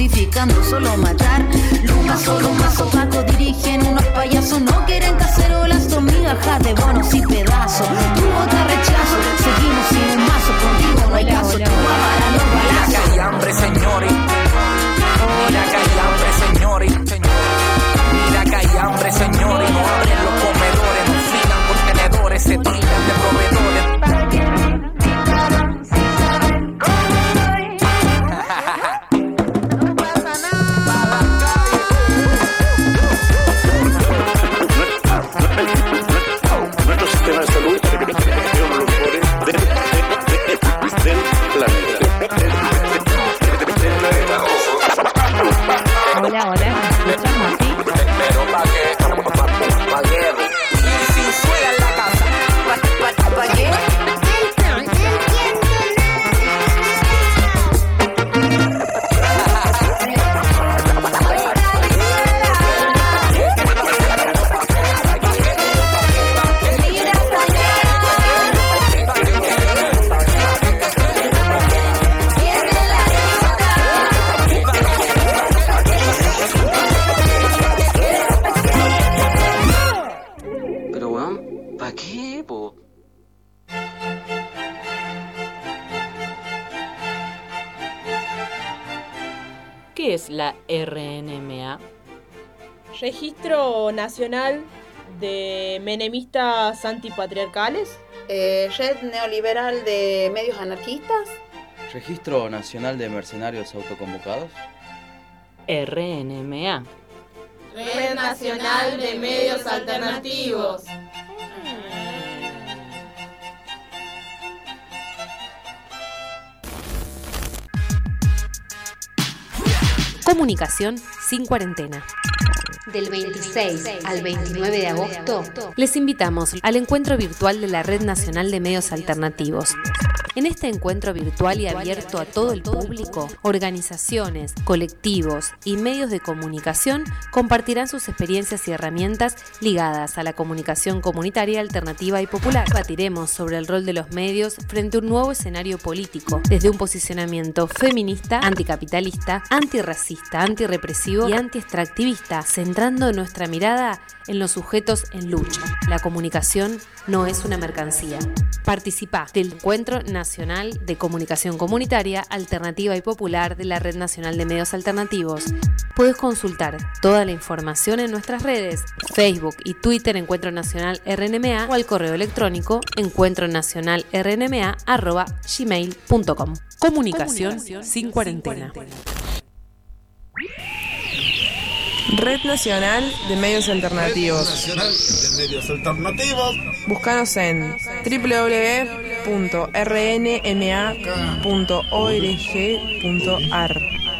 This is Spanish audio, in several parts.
justificando solo matar. Lumbazo, Paco dirigen unos payasos. No quieren cacerolas, son migajas de bonos y pedazos. Tu vota rechazo, seguimos sin un mazo. Contigo no hay caso, te voy a parar los balazos. Mira que hay hambre, señores. Mira que hay hambre, señores. Mira que hay hambre, señores. No abren los comedores, no filan contenedores, se tiran de proveedores. Nuestro sistema de salud tiene los mejores del planeta. Hola, ¿me escuchamos así? Pero pa' qué, y sin suela en la casa. ¿Pa' qué? ¿Qué es la RNMA? Registro Nacional de Menemistas Antipatriarcales. Red Neoliberal de Medios Anarquistas. Registro Nacional de Mercenarios Autoconvocados. RNMA. Red Nacional de Medios Alternativos. Comunicación sin cuarentena. Del 26 al 29 de agosto, les invitamos al encuentro virtual de la Red Nacional de Medios Alternativos. En este encuentro virtual y abierto a todo el público, organizaciones, colectivos y medios de comunicación compartirán sus experiencias y herramientas ligadas a la comunicación comunitaria, alternativa y popular. Debatiremos sobre el rol de los medios frente a un nuevo escenario político, desde un posicionamiento feminista, anticapitalista, antirracista, antirrepresivo y antiextractivista, centrando nuestra mirada en los sujetos en lucha. La comunicación no es una mercancía. Participa del Encuentro Nacional de Comunicación Comunitaria, Alternativa y Popular de la Red Nacional de Medios Alternativos. Puedes consultar toda la información en nuestras redes, Facebook y Twitter Encuentro Nacional RNMA o al correo electrónico encuentronacionalrnma@gmail.com. Comunicación sin cuarentena. Red Nacional de Medios Alternativos. Búscanos en www.rnma.org.ar.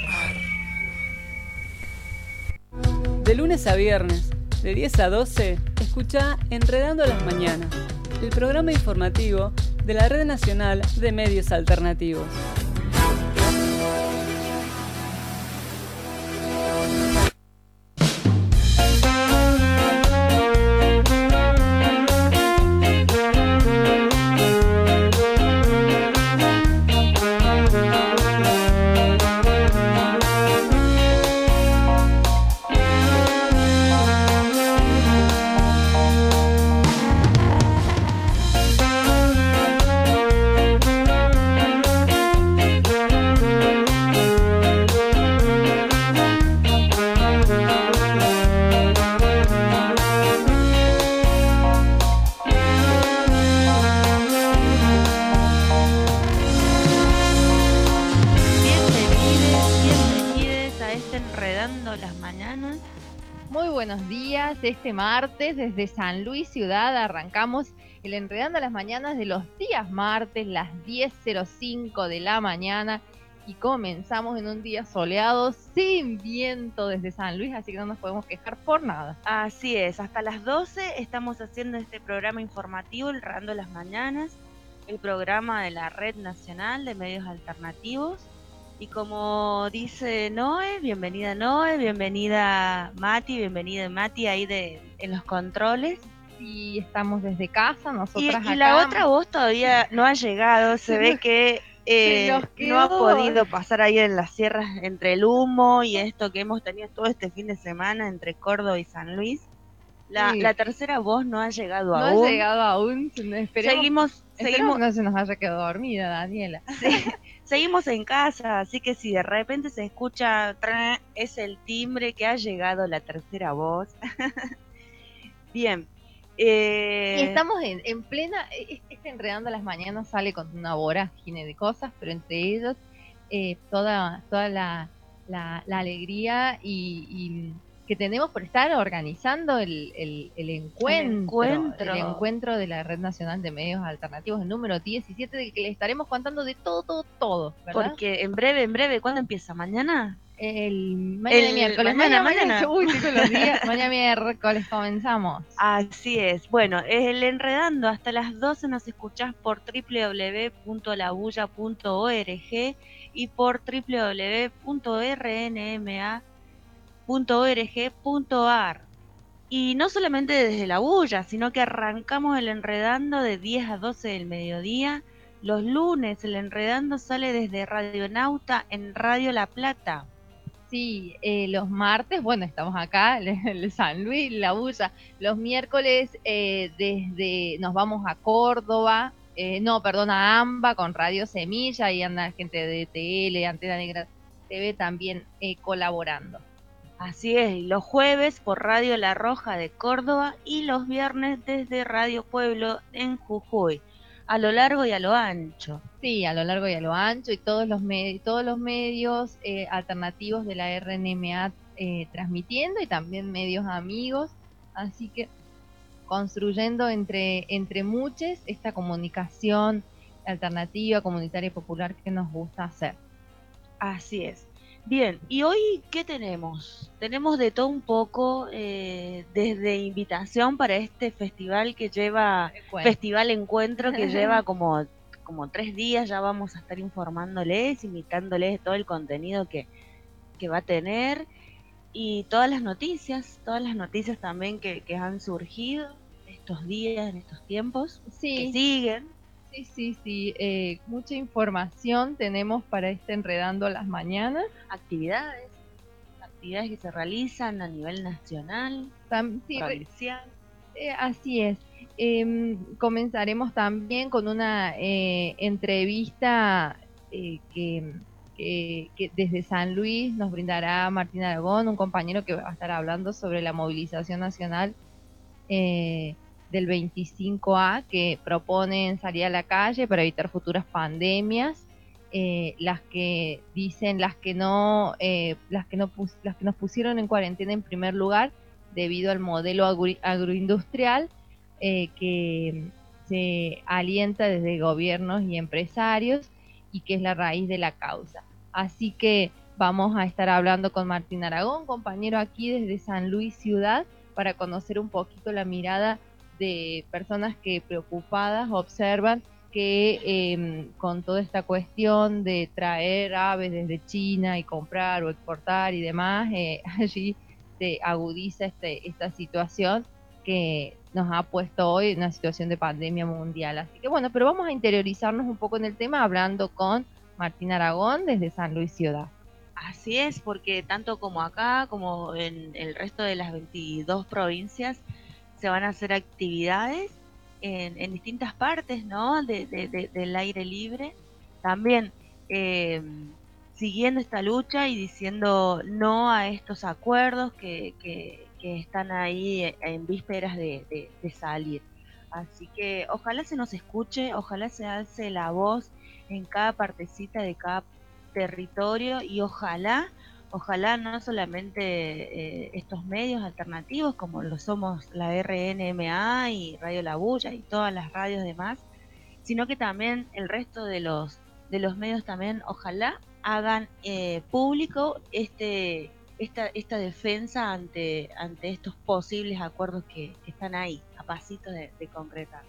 De lunes a viernes, de 10 a 12, escucha Enredando las Mañanas, el programa informativo de la Red Nacional de Medios Alternativos. Este martes desde San Luis Ciudad arrancamos el Enredando las Mañanas de los días martes, las 10:05 de la mañana, y comenzamos en un día soleado sin viento desde San Luis, así que no nos podemos quejar por nada. Así es, hasta las 12 estamos haciendo este programa informativo, el Enredando las Mañanas, el programa de la Red Nacional de Medios Alternativos. Y como dice Noé, bienvenida Mati, bienvenida Mati ahí en los controles. Y estamos desde casa, nosotras y acá. Y la otra voz todavía no ha llegado, se ve que no ha podido pasar ahí en las sierras entre el humo y esto que hemos tenido todo este fin de semana entre Córdoba y San Luis. La tercera voz no ha llegado aún. No ha llegado aún. Esperemos Seguimos. que no se nos haya quedado dormida, Daniela. Sí, seguimos en casa, así que si de repente se escucha, es el timbre que ha llegado la tercera voz. Bien. Y estamos en plena, Enredando las Mañanas sale con una vorágine de cosas, pero entre ellos toda la alegría y que tenemos por estar organizando el encuentro de la Red Nacional de Medios Alternativos, el número 17, del que le estaremos contando de todo, ¿verdad? Porque en breve, ¿cuándo empieza? ¿Mañana? Mañana miércoles. Mañana. Uy, chicos, los días. Mañana miércoles comenzamos. Así es. Bueno, el Enredando hasta las 12 nos escuchás por www.labulla.org y por www.rnma.org.ar. Y no solamente desde La Bulla, sino que arrancamos el Enredando de 10 a 12 del mediodía. Los lunes el Enredando sale desde Radio Nauta en Radio La Plata. Sí, los martes, bueno, estamos acá, el San Luis, La Bulla. Los miércoles nos vamos a Córdoba, a AMBA con Radio Semilla, y anda gente de TL, Antena Negra TV también colaborando. Así es, y los jueves por Radio La Roja de Córdoba y los viernes desde Radio Pueblo en Jujuy, a lo largo y a lo ancho. Sí, a lo largo y a lo ancho, y todos los medios alternativos de la RNMA transmitiendo, y también medios amigos, así que construyendo entre muchos esta comunicación alternativa, comunitaria y popular que nos gusta hacer. Así es. Bien, ¿y hoy qué tenemos? Tenemos de todo un poco, desde invitación para este festival que lleva, Festival Encuentro, que lleva como 3 días. Ya vamos a estar informándoles, invitándoles todo el contenido que va a tener, y todas las noticias también que han surgido estos días, en estos tiempos, que siguen. Sí, mucha información tenemos para Enredando las Mañanas. Actividades que se realizan a nivel nacional, provincial. Así es. Comenzaremos también con una entrevista que desde San Luis nos brindará Martín Aragón, un compañero que va a estar hablando sobre la movilización nacional del 25A, que proponen salir a la calle para evitar futuras pandemias, las que nos pusieron en cuarentena en primer lugar debido al modelo agroindustrial que se alienta desde gobiernos y empresarios, y que es la raíz de la causa. Así que vamos a estar hablando con Martín Aragón, compañero aquí desde San Luis Ciudad, para conocer un poquito la mirada de personas que preocupadas observan que con toda esta cuestión de traer aves desde China y comprar o exportar y demás, allí se agudiza esta situación que nos ha puesto hoy en una situación de pandemia mundial. Así que bueno, pero vamos a interiorizarnos un poco en el tema hablando con Martín Aragón desde San Luis Ciudad. Así es, porque tanto como acá como en el resto de las 22 provincias se van a hacer actividades en distintas partes, ¿no? Del aire libre. También siguiendo esta lucha y diciendo no a estos acuerdos que están ahí en vísperas de salir. Así que ojalá se nos escuche, ojalá se alce la voz en cada partecita de cada territorio, y ojalá no solamente estos medios alternativos como lo somos la RNMA y Radio La Bulla y todas las radios demás, sino que también el resto de los medios también ojalá hagan público esta defensa ante estos posibles acuerdos que están ahí, a pasitos de concretar.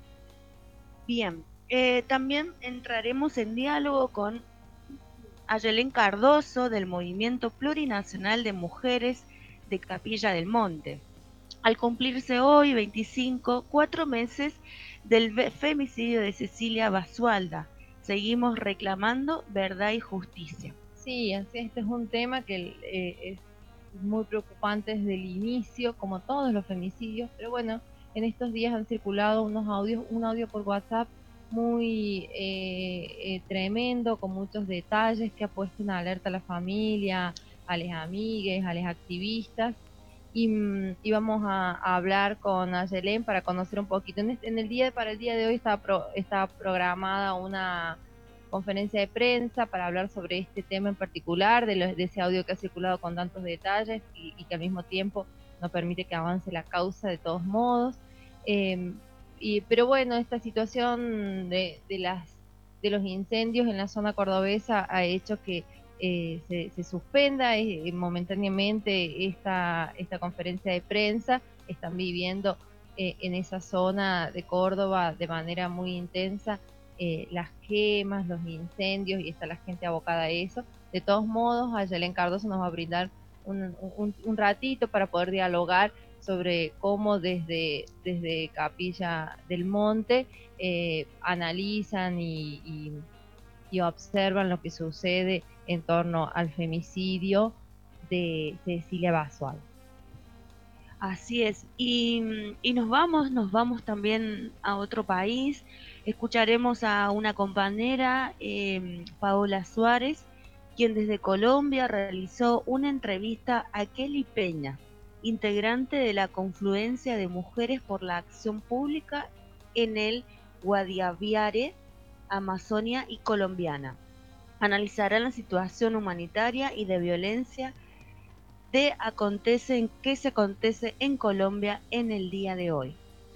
Bien, también entraremos en diálogo con Ayelén Cardoso del Movimiento Plurinacional de Mujeres de Capilla del Monte. Al cumplirse hoy, 25, 4 meses del femicidio de Cecilia Basualda, seguimos reclamando verdad y justicia. Sí, así este es un tema que es muy preocupante desde el inicio, como todos los femicidios, pero bueno, en estos días han circulado un audio por WhatsApp muy tremendo, con muchos detalles, que ha puesto en alerta a la familia, a las amigues, a los activistas, y vamos a hablar con Ayelén para conocer un poquito. Para el día de hoy está programada una conferencia de prensa para hablar sobre este tema en particular, de ese audio que ha circulado con tantos detalles y que al mismo tiempo no permite que avance la causa de todos modos. Pero bueno, esta situación de los incendios en la zona cordobesa ha hecho que se suspenda momentáneamente esta conferencia de prensa. Están viviendo en esa zona de Córdoba de manera muy intensa las quemas, los incendios, y está la gente abocada a eso. De todos modos, Ayelén Cardoso nos va a brindar un ratito para poder dialogar sobre cómo desde Capilla del Monte analizan y observan lo que sucede en torno al femicidio de Cecilia Basualdo. Así es, y nos vamos también a otro país. Escucharemos a una compañera, Paola Suárez, quien desde Colombia realizó una entrevista a Kelly Peña, integrante de la Confluencia de Mujeres por la Acción Pública en el Guadiaviare, Amazonia y Colombiana. Analizarán la situación humanitaria y de violencia que se acontece en Colombia en el día de hoy.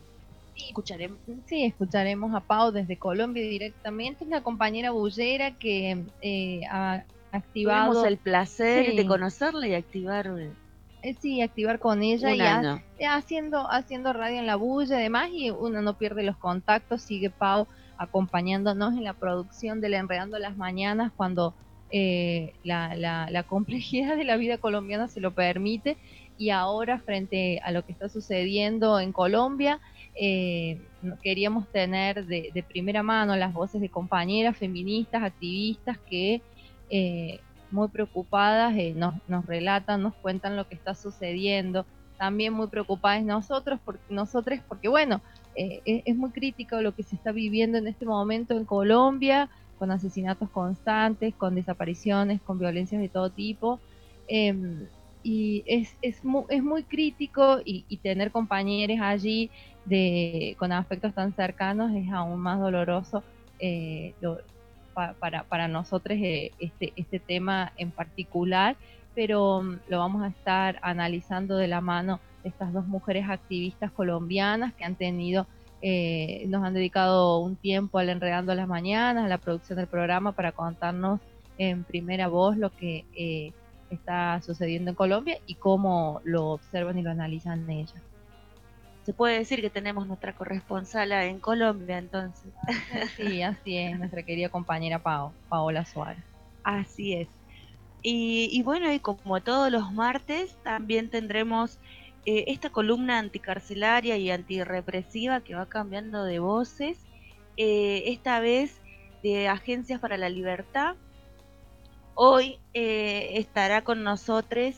Escucharemos a Pau desde Colombia directamente. Es una compañera bullera que ha activado... Tuvimos el placer de conocerla y activar con ella un año. haciendo radio en la bulla, además, y uno no pierde los contactos. Sigue Pau acompañándonos en la producción del Enredando las Mañanas cuando la complejidad de la vida colombiana se lo permite, y ahora frente a lo que está sucediendo en Colombia queríamos tener de primera mano las voces de compañeras feministas, activistas que muy preocupadas nos relatan, nos cuentan lo que está sucediendo. También muy preocupadas nosotros porque bueno, es muy crítico lo que se está viviendo en este momento en Colombia, con asesinatos constantes, con desapariciones, con violencias de todo tipo, y es muy crítico, y tener compañeros allí con afectos tan cercanos es aún más doloroso para nosotros este tema en particular, pero lo vamos a estar analizando de la mano de estas dos mujeres activistas colombianas que han tenido nos han dedicado un tiempo al Enredando las Mañanas, a la producción del programa, para contarnos en primera voz lo que está sucediendo en Colombia y cómo lo observan y lo analizan ellas. Se puede decir que tenemos nuestra corresponsala en Colombia, entonces. Sí, así es, nuestra querida compañera Paola Suárez. Así es. Y bueno, y como todos los martes, también tendremos esta columna anticarcelaria y antirrepresiva que va cambiando de voces, esta vez de Agencias para la Libertad. Hoy estará con nosotros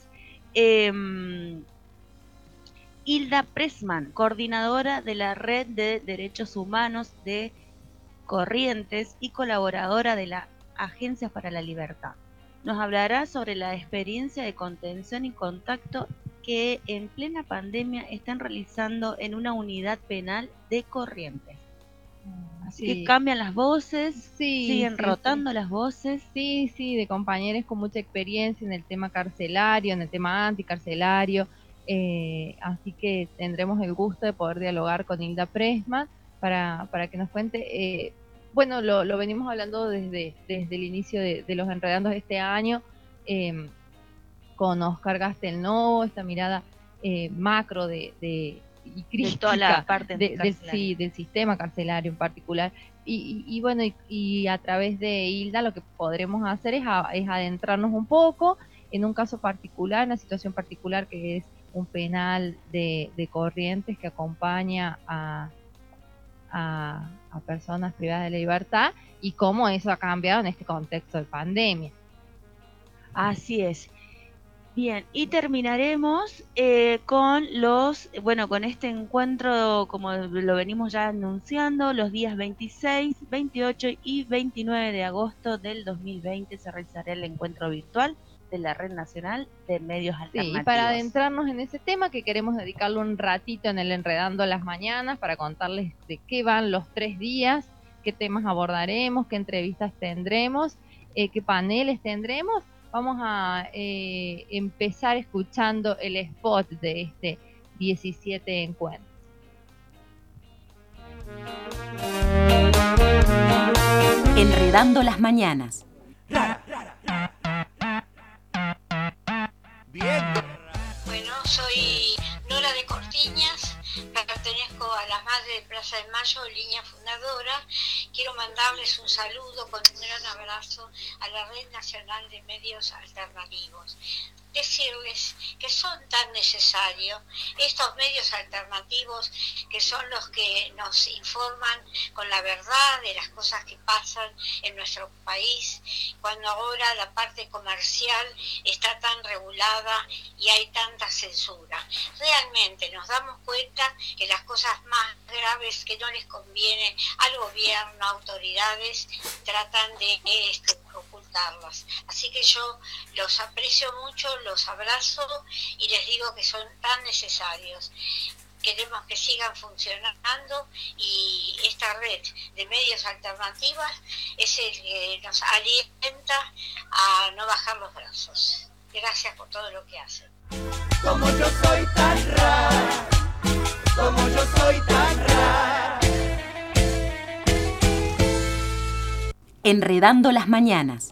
Hilda Pressman, coordinadora de la Red de Derechos Humanos de Corrientes y colaboradora de la Agencias para la Libertad. Nos hablará sobre la experiencia de contención y contacto que en plena pandemia están realizando en una unidad penal de Corrientes. Así que cambian las voces, siguen rotando las voces. Sí, de compañeros con mucha experiencia en el tema carcelario, en el tema anticarcelario. Así que tendremos el gusto de poder dialogar con Hilda Pressman para que nos cuente. Bueno, lo venimos hablando desde el inicio de los Enredandos de este año, con Oscar Gastelnau, esta mirada macro y crítica de toda la parte del sistema carcelario en particular. Y bueno, y a través de Hilda lo que podremos hacer es adentrarnos un poco en un caso particular, una situación particular, que es un penal de Corrientes que acompaña a a personas privadas de la libertad y cómo eso ha cambiado en este contexto de pandemia. Así es. Bien, y terminaremos con este encuentro, como lo venimos ya anunciando, los días 26, 28 y 29 de agosto del 2020 se realizará el encuentro virtual de la Red Nacional de Medios Alternativos. Sí, y para adentrarnos en ese tema, que queremos dedicarle un ratito en el Enredando las Mañanas para contarles de qué van los 3 días, qué temas abordaremos, qué entrevistas tendremos, qué paneles tendremos. Vamos a empezar escuchando el spot de este 17 encuentro. Enredando las Mañanas. Bueno, soy Nora de Cortiñas, pertenezco a las Madres de Plaza de Mayo, línea fundadora. Quiero mandarles un saludo con un gran abrazo a la Red Nacional de Medios Alternativos. Decirles que son tan necesarios estos medios alternativos, que son los que nos informan con la verdad de las cosas que pasan en nuestro país, cuando ahora la parte comercial está tan regulada y hay tanta censura. Realmente nos damos cuenta que las cosas más graves que no les convienen al gobierno, a autoridades, tratan de ocultarlas. Así que yo los aprecio mucho, los abrazo y les digo que son tan necesarios. Queremos que sigan funcionando y esta red de medios alternativas es el que nos alienta a no bajar los brazos. Gracias por todo lo que hacen. Como yo soy tan rara, como yo soy tan rara. Enredando las Mañanas.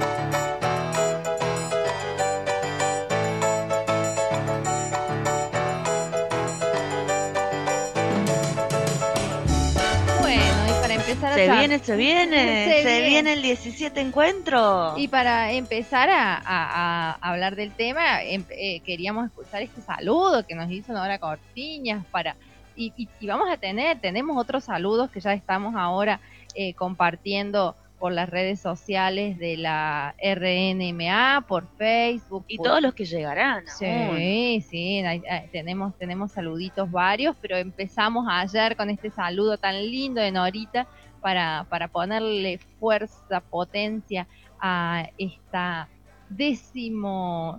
Se viene el 17 encuentro. Y para empezar a hablar del tema, queríamos escuchar este saludo que nos hizo Nora Cortiñas y tenemos otros saludos que ya estamos ahora compartiendo por las redes sociales de la RNMA, por Facebook. Y todos los que llegarán. Sí, tenemos saluditos varios, pero empezamos ayer con este saludo tan lindo de Norita para ponerle fuerza, potencia a esta 17ª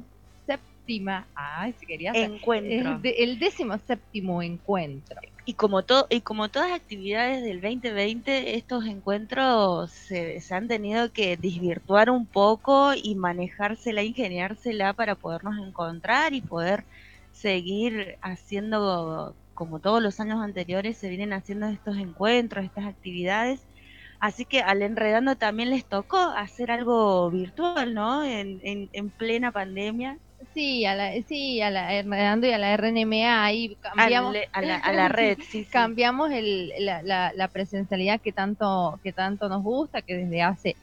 encuentro. El 17º encuentro. Y como todas actividades del 2020, estos encuentros se han tenido que desvirtuar un poco y manejársela, ingeniársela para podernos encontrar y poder seguir haciendo, como todos los años anteriores, se vienen haciendo estos encuentros, estas actividades. Así que al Enredando también les tocó hacer algo virtual, ¿no? En plena pandemia. Sí, a la Enredando y a la RNMA ahí cambiamos a la red, sí. Cambiamos la presencialidad que tanto nos gusta, que desde hace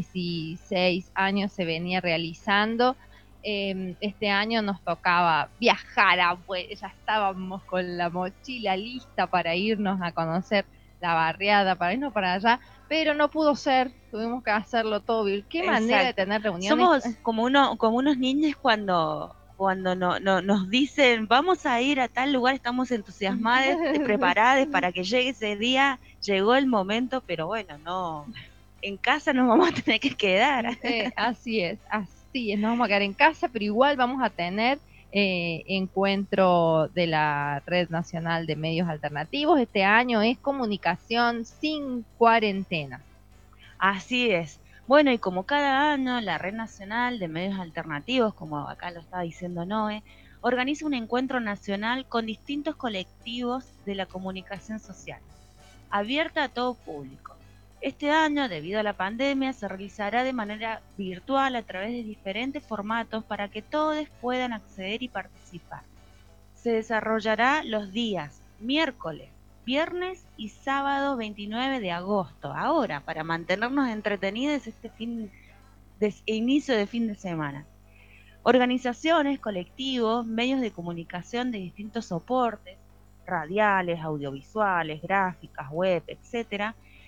16 años se venía realizando. Este año nos tocaba viajar, ya estábamos con la mochila lista para irnos a conocer la barriada, para irnos para allá, pero no pudo ser, tuvimos que hacerlo todo virtual. Qué manera de tener reuniones. Somos como unos niños cuando nos dicen vamos a ir a tal lugar, estamos entusiasmadas, preparadas para que llegue ese día. Llegó el momento, pero bueno, no, en casa nos vamos a tener que quedar. Así es, nos vamos a quedar en casa, pero igual vamos a tener encuentro de la Red Nacional de Medios Alternativos. Este año es comunicación sin cuarentena. Así es. Bueno, y como cada año la Red Nacional de Medios Alternativos, como acá lo estaba diciendo Noé, organiza un encuentro nacional con distintos colectivos de la comunicación social, abierta a todo público. Este año, debido a la pandemia, se realizará de manera virtual a través de diferentes formatos para que todos puedan acceder y participar. Se desarrollará los días miércoles, viernes y sábado 29 de agosto. Ahora, para mantenernos entretenidos inicio de fin de semana. Organizaciones, colectivos, medios de comunicación de distintos soportes, radiales, audiovisuales, gráficas, web, etcétera,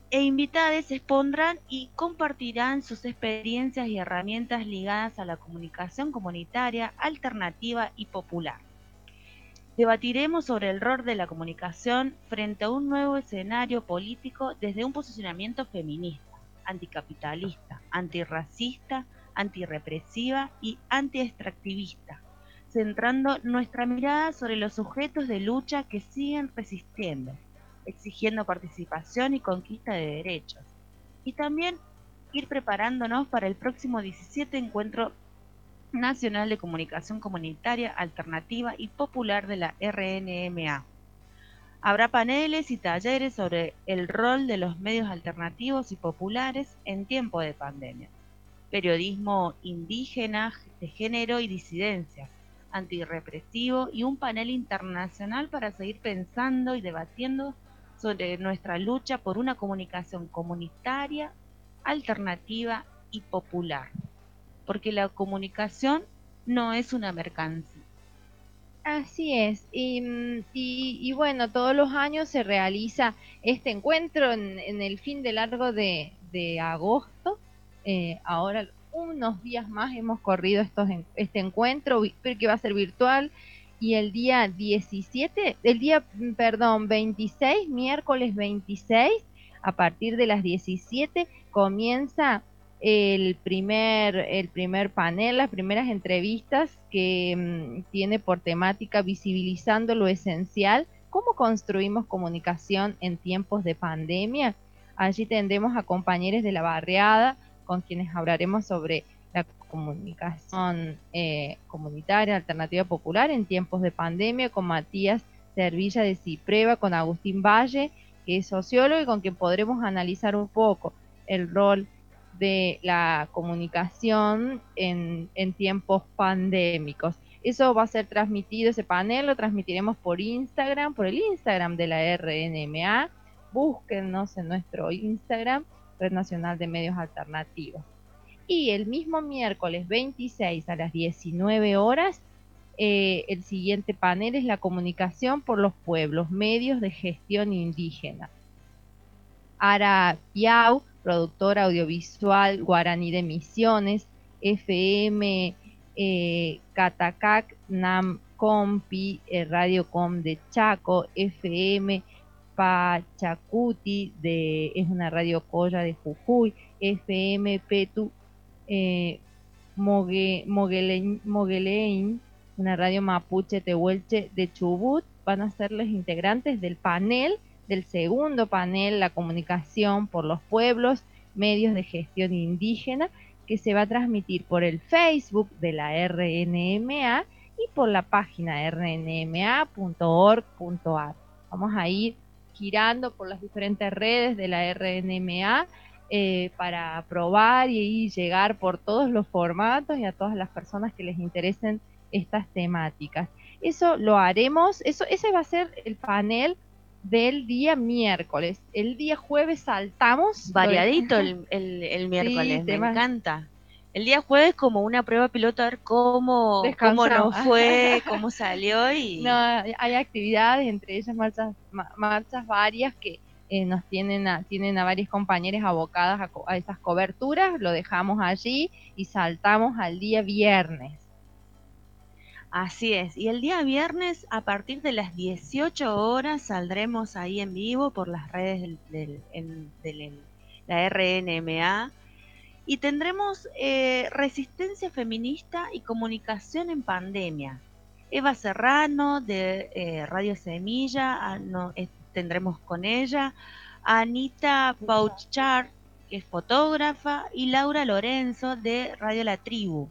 e invitados expondrán y compartirán sus experiencias y herramientas ligadas a la comunicación comunitaria, alternativa y popular. Debatiremos sobre el rol de la comunicación frente a un nuevo escenario político desde un posicionamiento feminista, anticapitalista, antirracista, antirrepresiva y antiextractivista, centrando nuestra mirada sobre los sujetos de lucha que siguen resistiendo, exigiendo participación y conquista de derechos, y también ir preparándonos para el próximo 17 Encuentro Nacional de Comunicación Comunitaria, Alternativa y Popular de la RNMA. Habrá paneles y talleres sobre el rol de los medios alternativos y populares en tiempo de pandemia, periodismo indígena, de género y disidencias, antirrepresivo y un panel internacional para seguir pensando y debatiendo sobre nuestra lucha por una comunicación comunitaria, alternativa y popular. Porque la comunicación no es una mercancía. Así es, y bueno, todos los años se realiza este encuentro en el fin de largo de agosto. Ahora unos días más hemos corrido este encuentro, pero que va a ser virtual, y el día 26, miércoles 26, a partir de las 17, comienza el primer panel, las primeras entrevistas que tiene por temática visibilizando lo esencial, cómo construimos comunicación en tiempos de pandemia. Allí tendremos a compañeros de la barriada con quienes hablaremos sobre la comunicación comunitaria, alternativa popular en tiempos de pandemia, con Matías Servilla de Cipreva, con Agustín Valle, que es sociólogo y con quien podremos analizar un poco el rol de la comunicación en tiempos pandémicos. Eso va a ser transmitido, ese panel lo transmitiremos por Instagram, por el Instagram de la RNMA. Búsquennos en nuestro Instagram, Red Nacional de Medios Alternativos. Y el mismo miércoles 26 a las 19 horas, el siguiente panel es la comunicación por los pueblos, medios de gestión indígena. Ara Piau, productora audiovisual guaraní de Misiones, FM Catacac Nam Compi, Radio Com de Chaco, FM Pachacuti, es una radio colla de Jujuy, FM Petu Moguelein, una radio mapuche tehuelche de Chubut, van a ser los integrantes del segundo panel, la comunicación por los pueblos, medios de gestión indígena, que se va a transmitir por el Facebook de la RNMA y por la página rnma.org.ar. Vamos a ir girando por las diferentes redes de la RNMA para probar y llegar por todos los formatos y a todas las personas que les interesen estas temáticas. Eso lo haremos, ese va a ser el panel del día miércoles. El día jueves saltamos. Variadito el miércoles, sí, me encanta. El día jueves como una prueba piloto, a ver cómo nos fue, cómo salió. No, hay actividades, entre ellas marchas varias que tienen a varias compañeras abocadas a esas coberturas. Lo dejamos allí y saltamos al día viernes. Así es, y el día viernes a partir de las 18 horas saldremos ahí en vivo por las redes de la RNMA y tendremos resistencia feminista y comunicación en pandemia. Eva Serrano de Radio Semilla, tendremos con ella, Anita Bouchard, que es fotógrafa, y Laura Lorenzo de Radio La Tribu.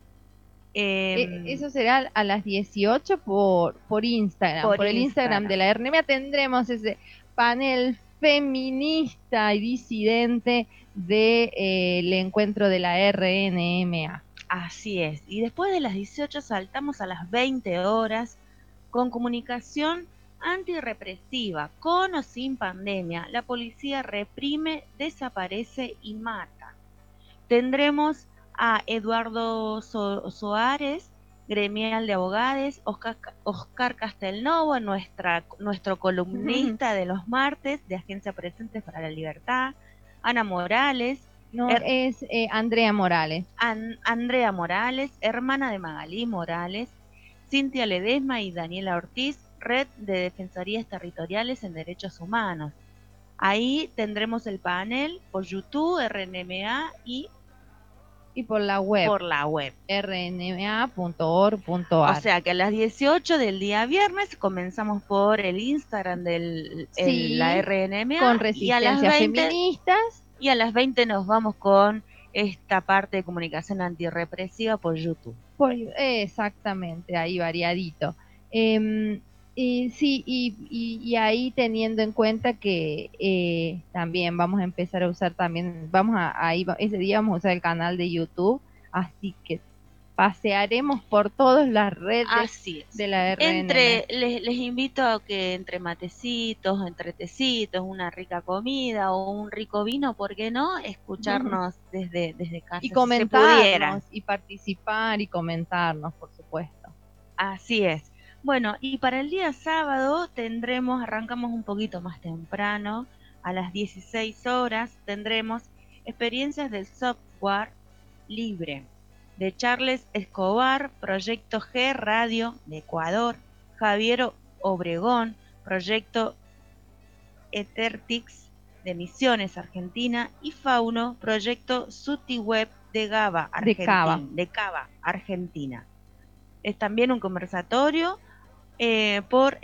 Eso será a las 18 por Instagram, por el Instagram de la RNMA. Tendremos ese panel feminista y disidente del encuentro de la RNMA. Así es, y después de las 18 saltamos a las 20 horas con comunicación antirrepresiva, con o sin pandemia. La policía reprime, desaparece y mata. Tendremos a Eduardo Soares, gremial de abogados, Oscar Castelnovo, nuestro columnista de los martes de Agencia Presentes para la Libertad, Ana Morales. No, es Andrea Morales. Andrea Morales, hermana de Magalí Morales, Cintia Ledesma y Daniela Ortiz, Red de Defensorías Territoriales en Derechos Humanos. Ahí tendremos el panel por YouTube, RNMA y por la web. Por la web. rnma.org.ar. O sea que a las 18 del día viernes comenzamos por el Instagram de la RNMA. Con Resistencia Feministas. Y a las 20 nos vamos con esta parte de comunicación antirrepresiva por YouTube. Exactamente, ahí variadito. Y ahí teniendo en cuenta que también vamos a empezar a usar también, ese día vamos a usar el canal de YouTube, así que pasearemos por todas las redes de la RNMA. Les invito a que entre matecitos, entre tecitos, una rica comida o un rico vino, ¿por qué no? Escucharnos desde casa. Y comentarnos, y participar y comentarnos, por supuesto. Así es. Bueno, y para el día sábado arrancamos un poquito más temprano, a las 16 horas, tendremos experiencias del software libre de Charles Escobar, Proyecto G Radio de Ecuador, Javier Obregón, Proyecto Ethertix de Misiones, Argentina, y Fauno, Proyecto SutiWeb de Cava, Argentina. Es también un conversatorio por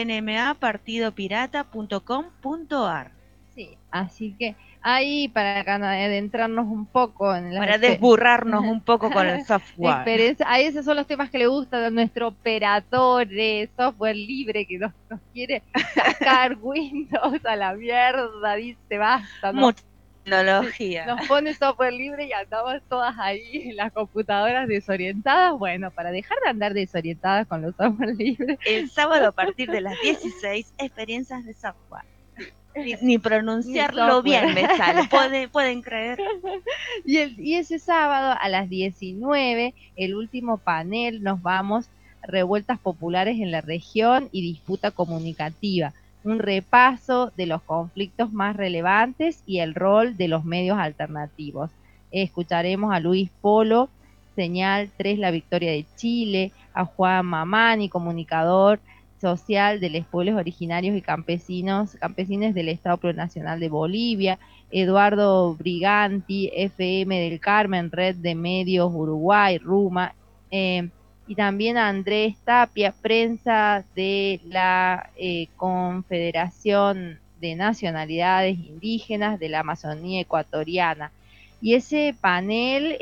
rnmapartidopirata.com.ar. Sí, así que ahí para adentrarnos un poco para desburrarnos un poco con el software. Ahí esos son los temas que le gustan a nuestro operador de software libre que nos quiere sacar Windows a la mierda, dice basta, ¿no? Mucha tecnología. Nos pone software libre y andamos todas ahí en las computadoras desorientadas. Bueno, para dejar de andar desorientadas con los software libres. El sábado a partir de las 16, experiencias de software. Ni pronunciarlo bien me sale, pueden creer. Y ese sábado a las 19, el último panel, nos vamos, revueltas populares en la región y disputa comunicativa. Un repaso de los conflictos más relevantes y el rol de los medios alternativos. Escucharemos a Luis Polo, Señal 3, La Victoria de Chile, a Juan Mamani, comunicador social de los pueblos originarios y campesines del Estado Plurinacional de Bolivia, Eduardo Briganti, FM del Carmen, Red de Medios Uruguay, RUMA, y también a Andrés Tapia, prensa de la Confederación de Nacionalidades Indígenas de la Amazonía Ecuatoriana. Y ese panel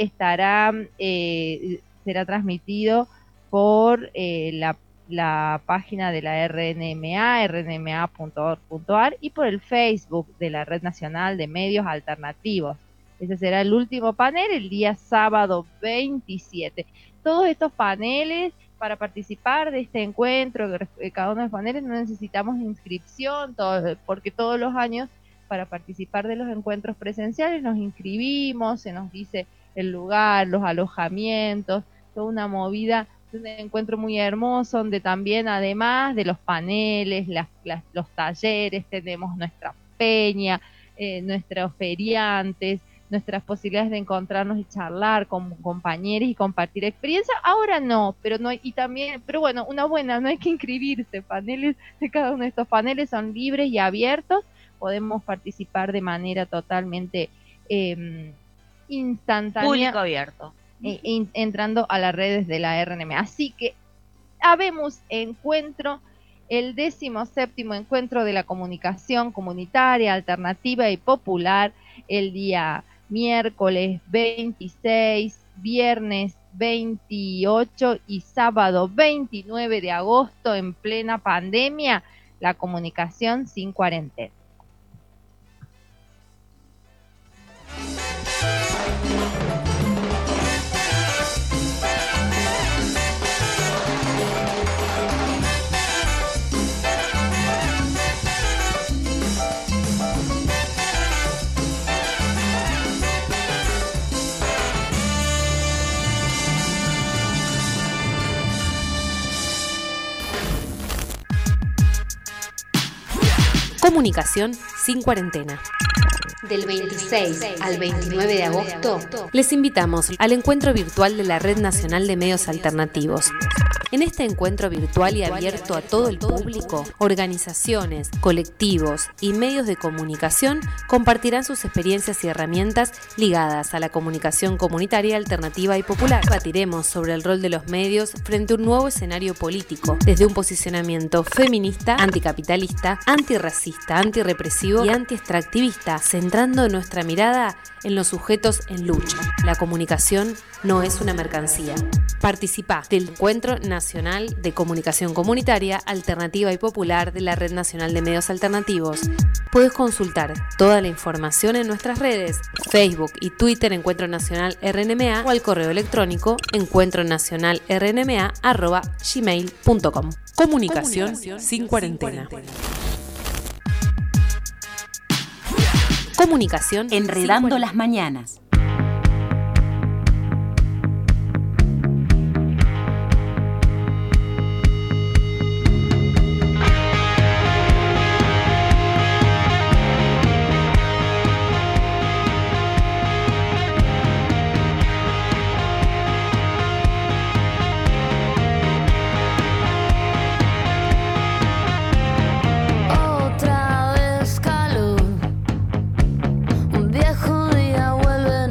será transmitido por la página de la RNMA, rnma.org.ar, y por el Facebook de la Red Nacional de Medios Alternativos. Ese será el último panel, el día sábado 27. Todos estos paneles, para participar de este encuentro, cada uno de los paneles, no necesitamos inscripción, porque todos los años, para participar de los encuentros presenciales, nos inscribimos, se nos dice el lugar, los alojamientos, toda una movida, un encuentro muy hermoso, donde también, además de los paneles, los talleres, tenemos nuestra peña, nuestros feriantes, nuestras posibilidades de encontrarnos y charlar con compañeros y compartir experiencia. Ahora no, pero bueno, no hay que inscribirse. Paneles de cada uno de estos paneles son libres y abiertos. Podemos participar de manera totalmente instantánea. Público abierto. Entrando a las redes de la RNM. Así que habemos encuentro, el 17º encuentro de la comunicación comunitaria, alternativa y popular, el día miércoles 26, viernes 28 y sábado 29 de agosto, en plena pandemia, la comunicación sin cuarentena. Comunicación sin cuarentena. Del 26 al 29 de agosto, Les invitamos al encuentro virtual de la Red Nacional de Medios Alternativos. En este encuentro virtual y abierto a todo el público, organizaciones, colectivos y medios de comunicación compartirán sus experiencias y herramientas ligadas a la comunicación comunitaria, alternativa y popular. Debatiremos sobre el rol de los medios frente a un nuevo escenario político, desde un posicionamiento feminista, anticapitalista, antirracista, antirrepresivo y antiextractivista, centrando nuestra mirada en los sujetos en lucha. La comunicación no es una mercancía. Participa del Encuentro Nacional de Comunicación Comunitaria, Alternativa y Popular de la Red Nacional de Medios Alternativos. Puedes consultar toda la información en nuestras redes, Facebook y Twitter Encuentro Nacional RNMA o al correo electrónico encuentronacionalrnma@gmail.com. Comunicación sin cuarentena. Comunicación Enredando las mañanas. Otra vez calor, un viejo día vuelve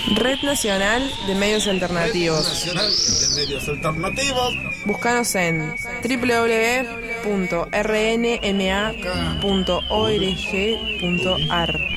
Red Nacional de Medios Alternativos. Nacional de Medios Alternativos. Búscanos en www.rnma.org.ar.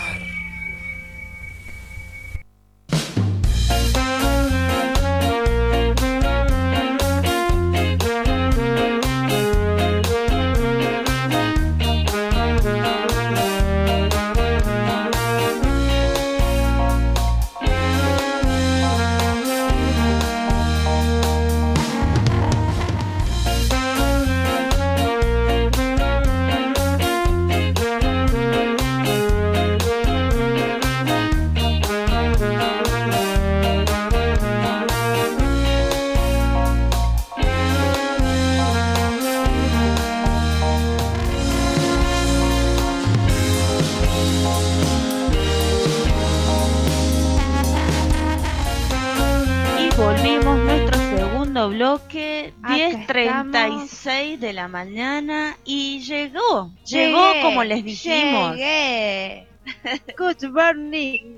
Volvimos nuestro segundo bloque, Acá 10:36 de la mañana y llegó como les dijimos. Llegué. Good morning.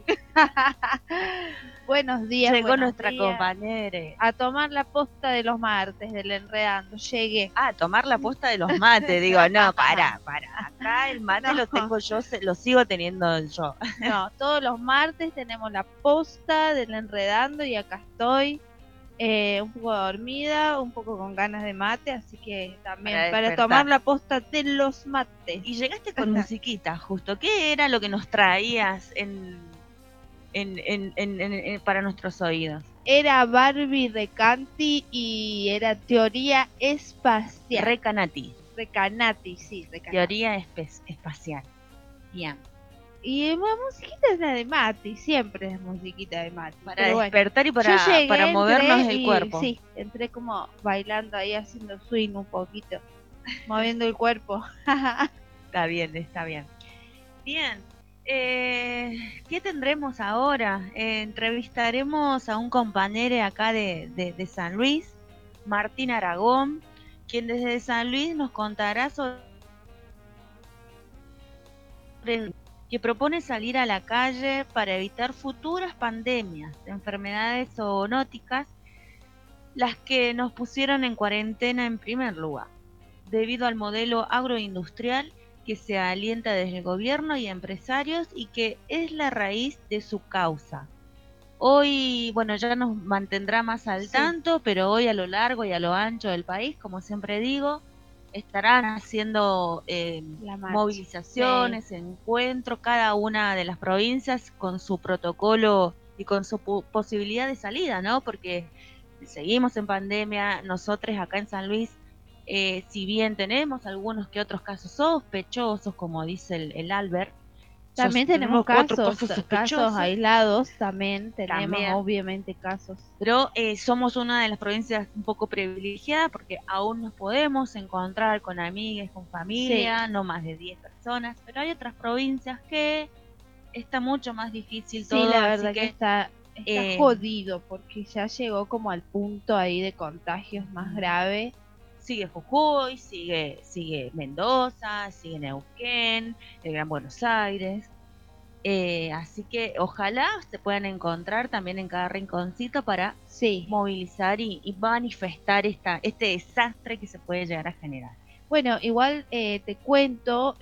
Buenos días. Llegó buenos nuestra días. compañera. A tomar la posta de los martes del Enredando. Llegué. A tomar la posta de los mates. Digo, no, para. Acá el mate lo tengo yo, lo sigo teniendo yo. No, todos los martes tenemos la posta del Enredando y acá estoy. Un poco dormida, un poco con ganas de mate, así que también para tomar la posta de los mates. Y llegaste con musiquita, justo. ¿Qué era lo que nos traías para nuestros oídos? Era Barbie Recanati y era teoría espacial. Recanati, sí, Recanati. Teoría espacial. Bien. Y la musiquita es la de Mati, siempre es musiquita de Mati. Para despertar y para movernos el cuerpo. Sí, entré como bailando ahí, haciendo swing un poquito, moviendo el cuerpo. Está bien. Bien, ¿qué tendremos ahora? Entrevistaremos a un compañero acá de San Luis, Martín Aragón, quien desde San Luis nos contará sobre que propone salir a la calle para evitar futuras pandemias de enfermedades zoonóticas, las que nos pusieron en cuarentena en primer lugar, debido al modelo agroindustrial que se alienta desde el gobierno y empresarios y que es la raíz de su causa. Hoy, bueno, ya nos mantendrá más al tanto, pero hoy a lo largo y a lo ancho del país, como siempre digo, estarán haciendo movilizaciones, encuentros, cada una de las provincias con su protocolo y con su posibilidad de salida, ¿no? Porque seguimos en pandemia, nosotros acá en San Luis, si bien tenemos algunos que otros casos sospechosos, como dice el Albert, también tenemos casos aislados, también tenemos obviamente casos. Pero somos una de las provincias un poco privilegiadas porque aún nos podemos encontrar con amigas, con familia, no más de 10 personas, pero hay otras provincias que está mucho más difícil todo. Sí, la verdad que está jodido porque ya llegó como al punto ahí de contagios más grave. Sigue Jujuy, sigue Mendoza, sigue Neuquén, el Gran Buenos Aires. Así que ojalá se puedan encontrar también en cada rinconcito para movilizar y manifestar este desastre que se puede llegar a generar. Bueno, igual les cuento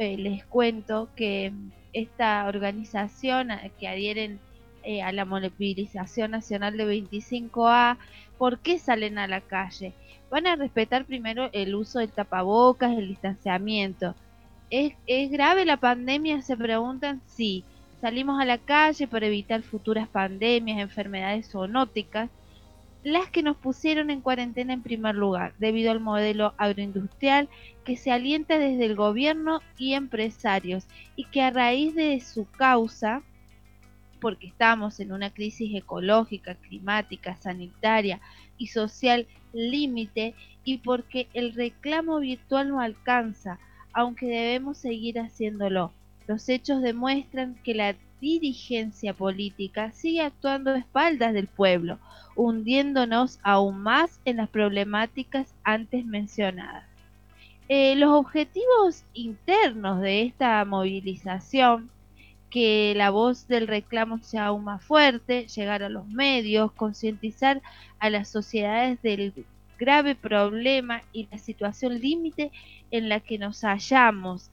que esta organización que adhieren a la movilización nacional de 25A, ¿por qué salen a la calle? Van a respetar primero el uso del tapabocas, el distanciamiento. ¿Es grave la pandemia? Se preguntan. Sí. Salimos a la calle para evitar futuras pandemias, enfermedades zoonóticas, las que nos pusieron en cuarentena en primer lugar, debido al modelo agroindustrial que se alienta desde el gobierno y empresarios, y que a raíz de su causa, porque estamos en una crisis ecológica, climática, sanitaria y social límite, y porque el reclamo virtual no alcanza, aunque debemos seguir haciéndolo. Los hechos demuestran que la dirigencia política sigue actuando a espaldas del pueblo, hundiéndonos aún más en las problemáticas antes mencionadas. Los objetivos internos de esta movilización, que la voz del reclamo sea aún más fuerte, llegar a los medios, concientizar a las sociedades del grave problema y la situación límite en la que nos hallamos.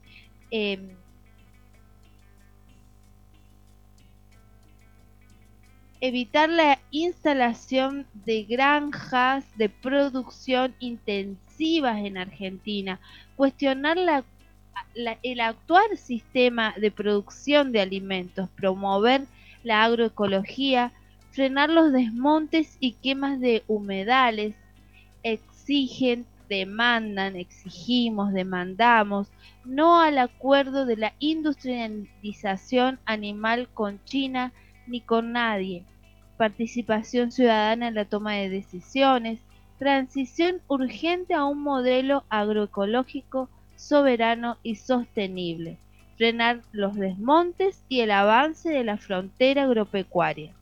Evitar la instalación de granjas de producción intensivas en Argentina, cuestionar el actual sistema de producción de alimentos, promover la agroecología, frenar los desmontes y quemas de humedales, exigimos, demandamos, no al acuerdo de la industrialización animal con China ni con nadie, participación ciudadana en la toma de decisiones, transición urgente a un modelo agroecológico soberano y sostenible, frenar los desmontes y el avance de la frontera agropecuaria.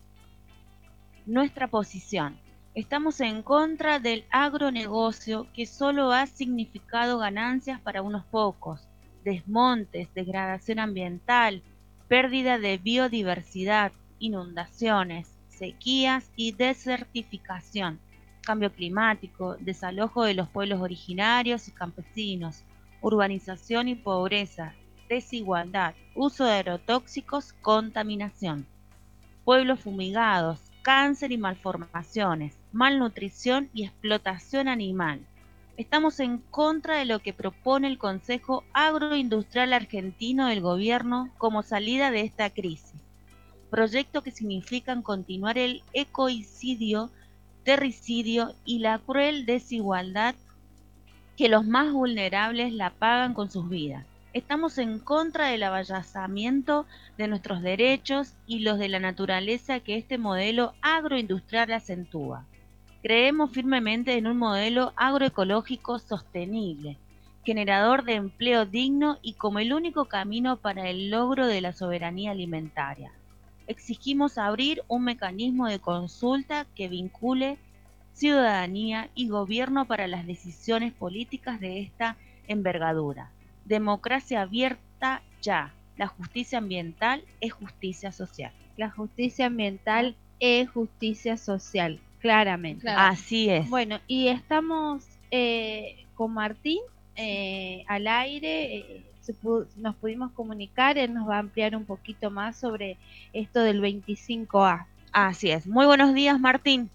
Nuestra posición. Estamos en contra del agronegocio que solo ha significado ganancias para unos pocos, desmontes, degradación ambiental, pérdida de biodiversidad, inundaciones, sequías y desertificación, cambio climático, desalojo de los pueblos originarios y campesinos, urbanización y pobreza, desigualdad, uso de agrotóxicos, contaminación, pueblos fumigados, cáncer y malformaciones, malnutrición y explotación animal. Estamos en contra de lo que propone el Consejo Agroindustrial Argentino del Gobierno como salida de esta crisis. Proyecto que significan continuar el ecocidio, terricidio y la cruel desigualdad que los más vulnerables la pagan con sus vidas. Estamos en contra del avallazamiento de nuestros derechos y los de la naturaleza que este modelo agroindustrial acentúa. Creemos firmemente en un modelo agroecológico sostenible, generador de empleo digno y como el único camino para el logro de la soberanía alimentaria. Exigimos abrir un mecanismo de consulta que vincule ciudadanía y gobierno para las decisiones políticas de esta envergadura. Democracia abierta ya. La justicia ambiental es justicia social. La justicia ambiental es justicia social, claramente. Claro. Así es. Bueno, y estamos con Martín al aire. Nos pudimos comunicar, él nos va a ampliar un poquito más sobre esto del 25A. Así es. Muy buenos días, Martín.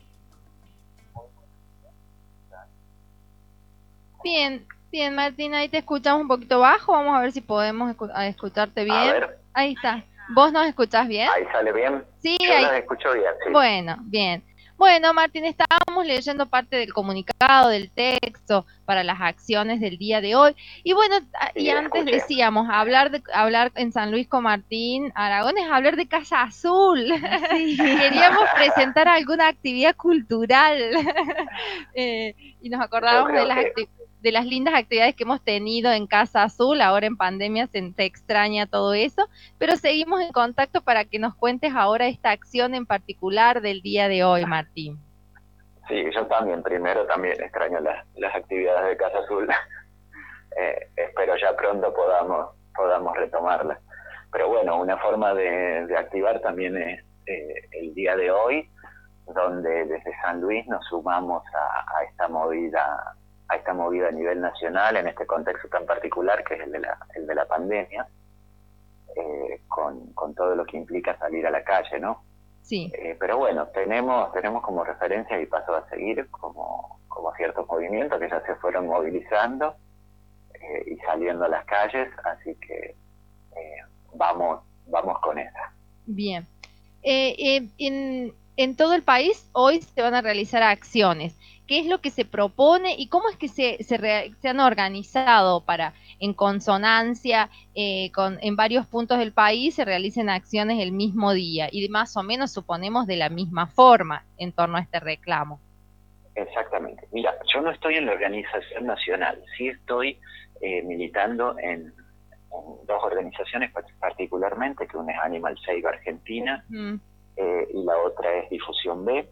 Bien, Martín, ahí te escuchamos un poquito bajo. Vamos a ver si podemos escucharte bien. A ver. Ahí está. ¿Vos nos escuchás bien? Ahí sale bien. Sí, yo ahí. Los escucho bien, sí. Bueno, bien. Bueno, Martín, estábamos leyendo parte del comunicado, del texto para las acciones del día de hoy. Y bueno, y antes decíamos, hablar en San Luis con Martín Aragón es hablar de Casa Azul. Sí. Queríamos presentar alguna actividad cultural. Y nos acordábamos de las lindas actividades que hemos tenido en Casa Azul. Ahora en pandemia se extraña todo eso, pero seguimos en contacto para que nos cuentes ahora esta acción en particular del día de hoy, Martín. Sí, yo también extraño las actividades de Casa Azul. Espero ya pronto podamos retomarlas. Pero bueno, una forma de activar también es el día de hoy, donde desde San Luis nos sumamos a esta movida a nivel nacional, en este contexto tan particular que es el de la pandemia, con todo lo que implica salir a la calle, ¿no? Sí. Pero bueno, tenemos como referencia y paso a seguir como ciertos movimientos que ya se fueron movilizando y saliendo a las calles, así que vamos con esa. Bien. En todo el país hoy se van a realizar acciones. ¿Qué es lo que se propone y cómo es que se han organizado para, en consonancia, en varios puntos del país se realicen acciones el mismo día y más o menos suponemos de la misma forma en torno a este reclamo? Exactamente. Mira, yo no estoy en la organización nacional, sí estoy militando en dos organizaciones particularmente, que una es Animal Save Argentina y la otra es Difusión B,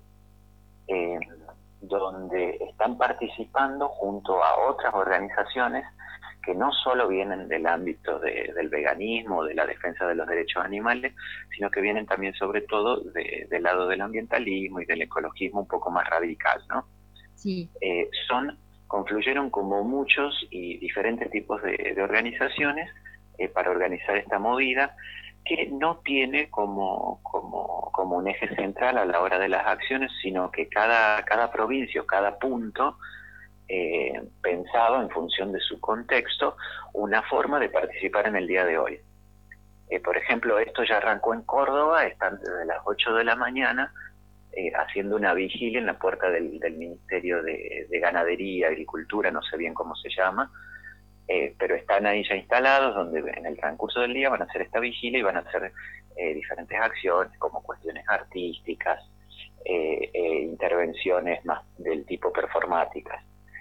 donde están participando junto a otras organizaciones que no solo vienen del ámbito del veganismo, de la defensa de los derechos animales, sino que vienen también sobre todo del lado del ambientalismo y del ecologismo un poco más radical, ¿no? Sí. Confluyeron como muchos y diferentes tipos de organizaciones para organizar esta movida, que no tiene como un eje central a la hora de las acciones, sino que cada provincia o cada punto pensaba en función de su contexto una forma de participar en el día de hoy. Por ejemplo, esto ya arrancó en Córdoba, están desde las 8 de la mañana haciendo una vigilia en la puerta del Ministerio de Ganadería, Agricultura, no sé bien cómo se llama, pero están ahí ya instalados, donde en el transcurso del día van a hacer esta vigilia y van a hacer diferentes acciones, como cuestiones artísticas, intervenciones más del tipo performáticas.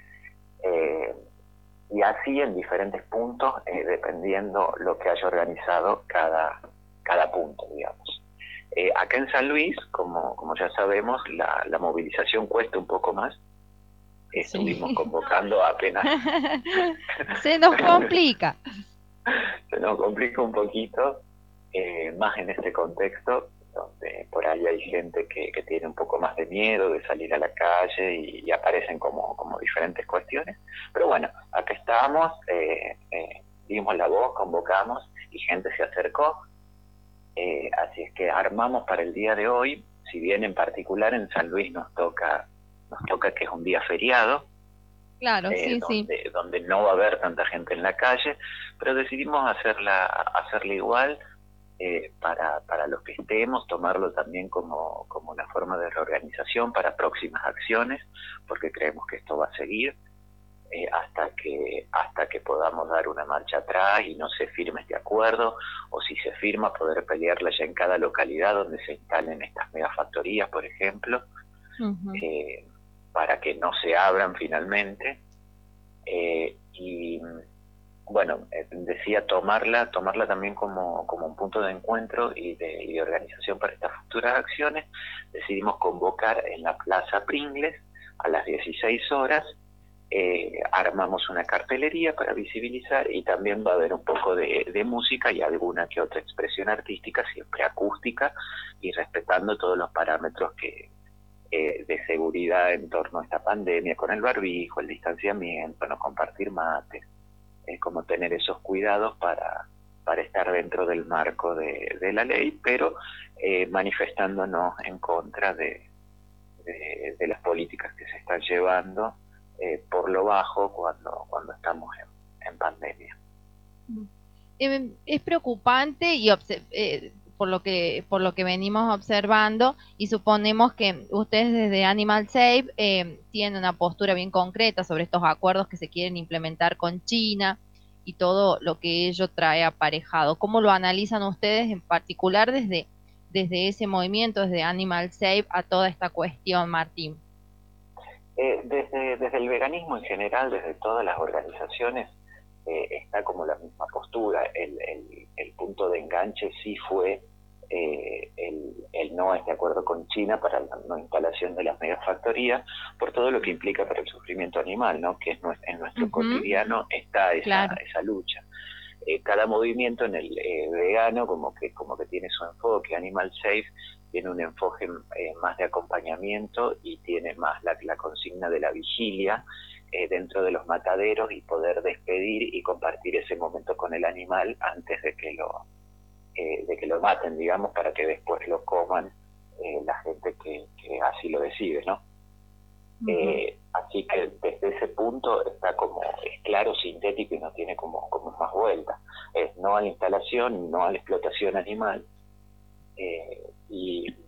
Y así en diferentes puntos, dependiendo lo que haya organizado cada punto, digamos. Acá en San Luis, como ya sabemos, la movilización cuesta un poco más. Estuvimos convocando apenas. Se nos complica. Se nos complica un poquito, más en este contexto, donde por ahí hay gente que tiene un poco más de miedo de salir a la calle y aparecen como diferentes cuestiones. Pero bueno, acá estamos, dimos la voz, convocamos y gente se acercó. Así es que armamos para el día de hoy, si bien en particular en San Luis nos toca que es un día feriado, claro, donde no va a haber tanta gente en la calle, pero decidimos hacerla igual, para los que estemos, tomarlo también como una forma de reorganización para próximas acciones, porque creemos que esto va a seguir hasta que podamos dar una marcha atrás y no se firme este acuerdo, o si se firma poder pelearla ya en cada localidad donde se instalen estas megafactorías, por ejemplo, para que no se abran finalmente. Y bueno, decía tomarla también como un punto de encuentro y de organización para estas futuras acciones. Decidimos convocar en la Plaza Pringles a las 16 horas. Armamos una cartelería para visibilizar, y también va a haber un poco de música y alguna que otra expresión artística, siempre acústica y respetando todos los parámetros de seguridad en torno a esta pandemia, con el barbijo, el distanciamiento, no compartir mates, como tener esos cuidados para estar dentro del marco de la ley, pero manifestándonos en contra de las políticas que se están llevando por lo bajo cuando estamos en pandemia. Es preocupante y por lo que venimos observando, y suponemos que ustedes desde Animal Save tienen una postura bien concreta sobre estos acuerdos que se quieren implementar con China y todo lo que ello trae aparejado. ¿Cómo lo analizan ustedes en particular desde ese movimiento, desde Animal Save, a toda esta cuestión, Martín? Desde el veganismo en general, desde todas las organizaciones, está como la misma postura. El punto de enganche sí fue el no a este acuerdo con China para la no instalación de las megafactorías, por todo lo que implica para el sufrimiento animal, ¿no? Que en nuestro cotidiano está esa lucha. Cada movimiento en el vegano como que tiene su enfoque. Animal Safe tiene un enfoque más de acompañamiento y tiene más la consigna de la vigilia dentro de los mataderos y poder despedir y compartir ese momento con el animal antes de que lo maten, digamos, para que después lo coman la gente que así lo decide, ¿no? Así que desde ese punto es claro, sintético y no tiene como más vuelta. Es no a la instalación, no a la explotación animal, y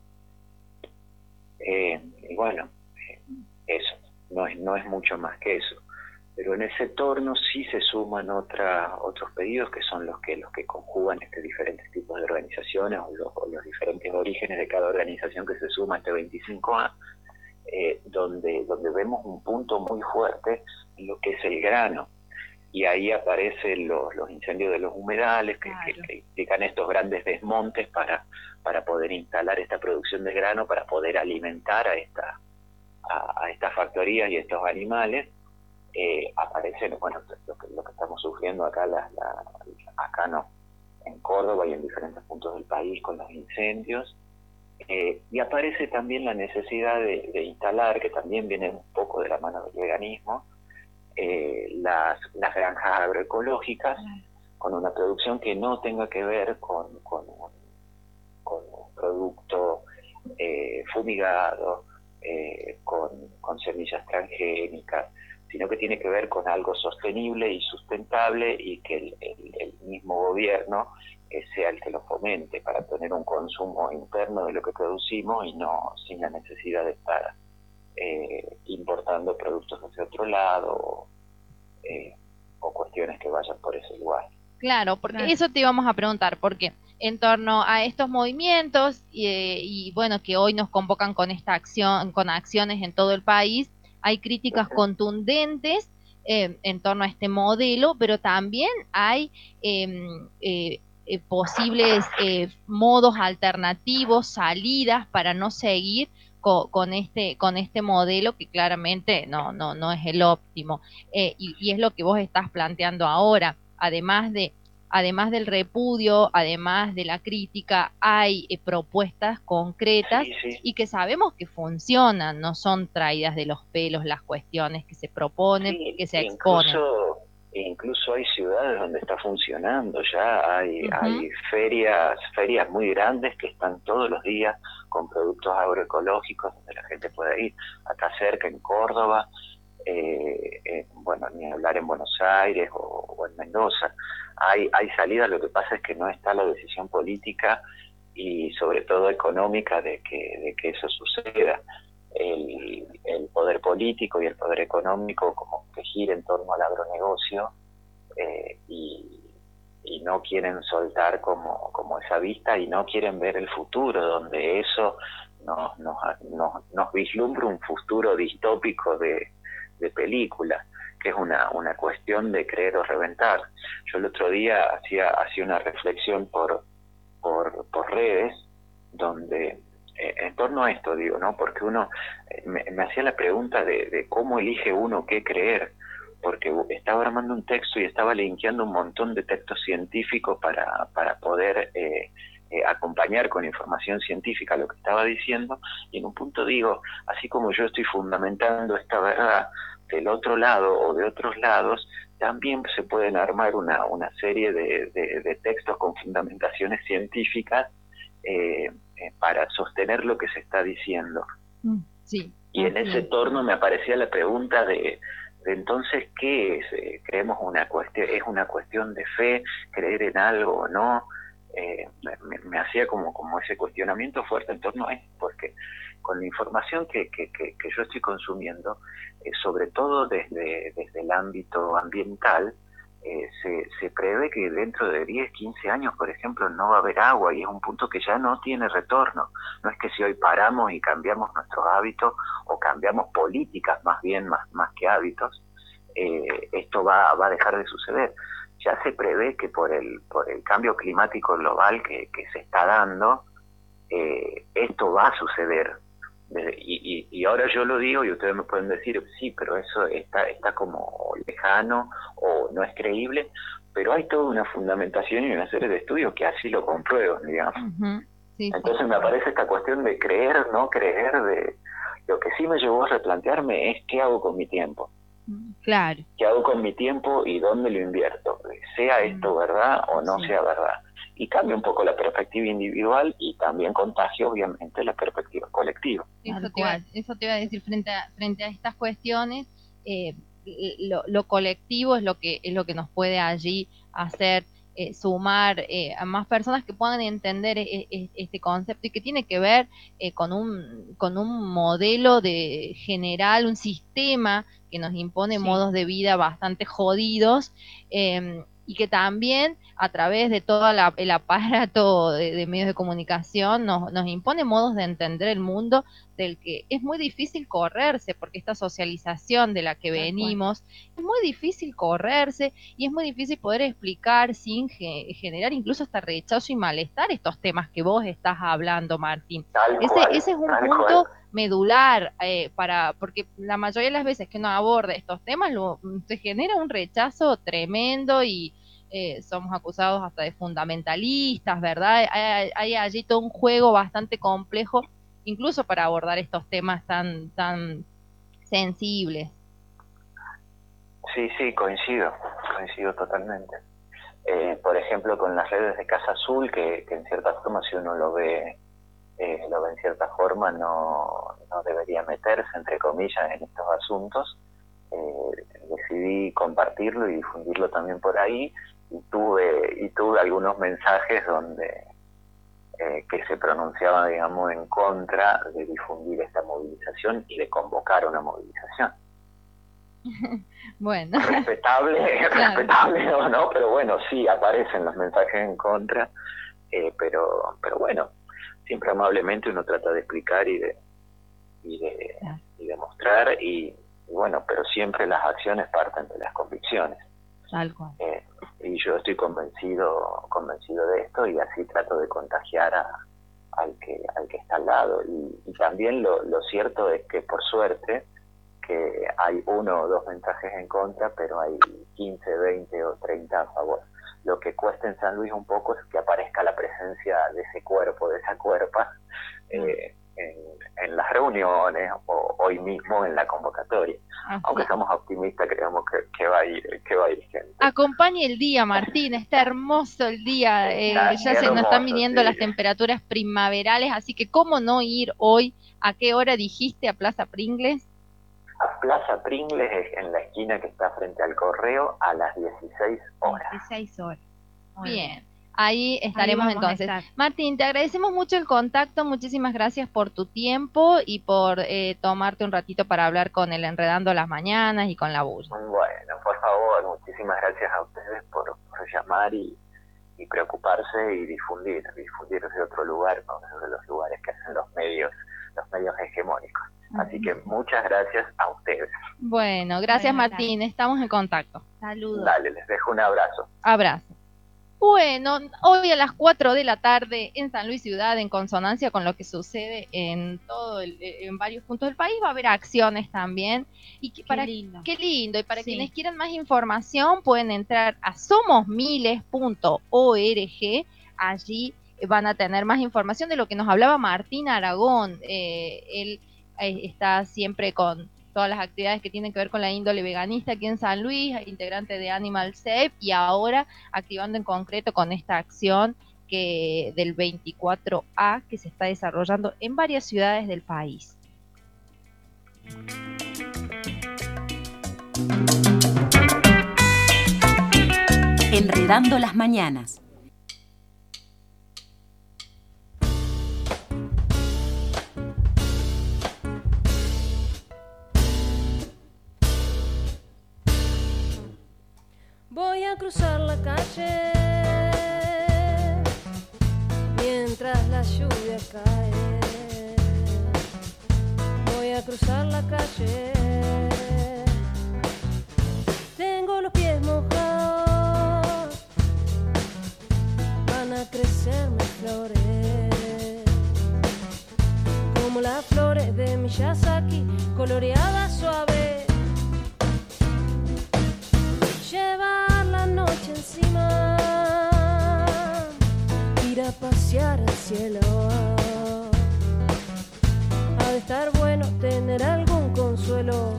bueno, eso no es mucho más que eso. Pero en ese torno sí se suman otros pedidos que son los que conjugan diferentes tipos de organizaciones o los diferentes orígenes de cada organización que se suma a este 25A, donde vemos un punto muy fuerte en lo que es el grano. Y ahí aparecen los incendios de los humedales que implican estos grandes desmontes para poder instalar esta producción de grano, para poder alimentar a estas factorías y estos animales. aparecen, bueno, lo que estamos sufriendo acá, acá no, en Córdoba y en diferentes puntos del país con los incendios, y aparece también la necesidad de instalar, que también viene un poco de la mano del veganismo, las granjas agroecológicas, con una producción que no tenga que ver con un producto fumigado, con semillas transgénicas, sino que tiene que ver con algo sostenible y sustentable, y que el mismo gobierno sea el que lo fomente para tener un consumo interno de lo que producimos y no sin la necesidad de estar importando productos hacia otro lado o cuestiones que vayan por ese lugar. Claro, porque eso te íbamos a preguntar, porque en torno a estos movimientos y bueno, que hoy nos convocan con esta acción, con acciones en todo el país, hay críticas contundentes en torno a este modelo, pero también hay posibles modos alternativos, salidas para no seguir con este modelo que claramente no es el óptimo, y es lo que vos estás planteando ahora. Además del repudio, además de la crítica, hay propuestas concretas y que sabemos que funcionan, no son traídas de los pelos las cuestiones que se proponen, que se exponen. Incluso hay ciudades donde está funcionando, ya hay ferias muy grandes que están todos los días con productos agroecológicos donde la gente puede ir. Acá cerca en Córdoba, bueno, ni hablar en Buenos Aires o en Mendoza, hay salidas. Lo que pasa es que no está la decisión política y sobre todo económica de que eso suceda. El poder político y el poder económico como que gira en torno al agronegocio, y no quieren soltar como esa vista, y no quieren ver el futuro, donde eso nos vislumbra un futuro distópico de película, que es una cuestión de creer o reventar. Yo el otro día hacía una reflexión por redes, donde en torno a esto, digo, ¿no? Porque uno me hacía la pregunta de cómo elige uno qué creer, porque estaba armando un texto y estaba linkeando un montón de textos científicos para poder acompañar con información científica lo que estaba diciendo, y en un punto digo, así como yo estoy fundamentando esta verdad del otro lado o de otros lados, también se pueden armar una serie de textos con fundamentaciones científicas para sostener lo que se está diciendo. Sí. Y en ese torno me aparecía la pregunta de entonces, ¿qué es? ¿Creemos es una cuestión de fe, creer en algo o no? Me hacía como ese cuestionamiento fuerte en torno a esto, porque con la información que yo estoy consumiendo, sobre todo desde el ámbito ambiental, se prevé que dentro de 10, 15 años, por ejemplo, no va a haber agua, y es un punto que ya no tiene retorno. No es que si hoy paramos y cambiamos nuestros hábitos o cambiamos políticas más bien, más que hábitos, esto va a dejar de suceder. Ya se prevé que por el cambio climático global que se está dando, esto va a suceder. Y ahora yo lo digo y ustedes me pueden decir, sí, pero eso está como lejano o no es creíble, pero hay toda una fundamentación y una serie de estudios que así lo comprueban, digamos. Entonces me aparece esta cuestión de creer, no creer, de lo que sí me llevó a replantearme es qué hago con mi tiempo. Claro. ¿Qué hago con mi tiempo y dónde lo invierto? Sea esto verdad o no sea verdad. Y cambia un poco la perspectiva individual y también contagia, obviamente, la perspectiva colectiva. Eso te iba a decir, frente a estas cuestiones, lo colectivo es lo que nos puede allí hacer sumar a más personas que puedan entender este concepto, y que tiene que ver con un modelo de general, un sistema que nos impone modos de vida bastante jodidos, y que también a través de todo el aparato de medios de comunicación nos impone modos de entender el mundo del que es muy difícil correrse, porque esta socialización de la que venimos es muy difícil correrse, y es muy difícil poder explicar sin generar incluso hasta rechazo y malestar estos temas que vos estás hablando, Martín. Ese es un punto medular, porque la mayoría de las veces que uno aborda estos temas se genera un rechazo tremendo y somos acusados hasta de fundamentalistas, ¿verdad? Hay allí todo un juego bastante complejo, incluso para abordar estos temas tan sensibles. Sí, coincido totalmente. Por ejemplo, con las redes de Casa Azul, que en cierta forma, si uno lo ve en cierta forma, no debería meterse, entre comillas, en estos asuntos. Decidí compartirlo y difundirlo también por ahí, y tuve algunos mensajes donde que se pronunciaban, digamos, en contra de difundir esta movilización y de convocar una movilización. Bueno, respetable o no, pero bueno, sí aparecen los mensajes en contra, pero bueno, siempre amablemente uno trata de explicar y de mostrar, y bueno, pero siempre las acciones parten de las convicciones. Tal cual. Y yo estoy convencido de esto, y así trato de contagiar al que está al lado. Y también lo cierto es que, por suerte, que hay 1 o 2 mensajes en contra, pero hay 15, 20 o 30 a favor. Lo que cuesta en San Luis un poco es que aparezca la presencia de ese cuerpo, de esa cuerpa, en las reuniones o hoy mismo en la convocatoria. Así. Aunque somos optimistas, creemos que va a ir gente. Acompañe el día, Martín, está hermoso el día, ya se nos están viniendo las temperaturas primaverales, así que ¿cómo no ir hoy? ¿A qué hora dijiste? ¿A Plaza Pringles? A Plaza Pringles, en la esquina que está frente al correo, a las 16 horas. 16 horas. Bien, ahí estaremos entonces. Martín, te agradecemos mucho el contacto, muchísimas gracias por tu tiempo y por tomarte un ratito para hablar con el Enredando las Mañanas y con la bulla. Bueno, por favor, muchísimas gracias a ustedes por llamar y preocuparse y difundir desde otro lugar, ¿no? Desde los lugares que hacen los medios hegemónicos. Así que muchas gracias a ustedes. Bueno, gracias Martín, estamos en contacto. Saludos. Dale, les dejo un abrazo. Abrazo. Bueno, hoy a las 4 de la tarde en San Luis Ciudad, en consonancia con lo que sucede en varios puntos del país, va a haber acciones también. Y qué lindo. Qué lindo. Y para quienes quieran más información pueden entrar a somosmiles.org. Allí van a tener más información de lo que nos hablaba Martín Aragón. Él está siempre con todas las actividades que tienen que ver con la índole veganista aquí en San Luis, integrante de Animal Safe, y ahora activando en concreto con esta acción del 24A que se está desarrollando en varias ciudades del país. Enredando las Mañanas. Voy a cruzar la calle mientras la lluvia cae. Voy a cruzar la calle. Tengo los pies mojados. Van a crecerme flores como las flores de Miyazaki, coloreadas suaves. Llevar la noche encima, ir a pasear al cielo. Ha de estar bueno tener algún consuelo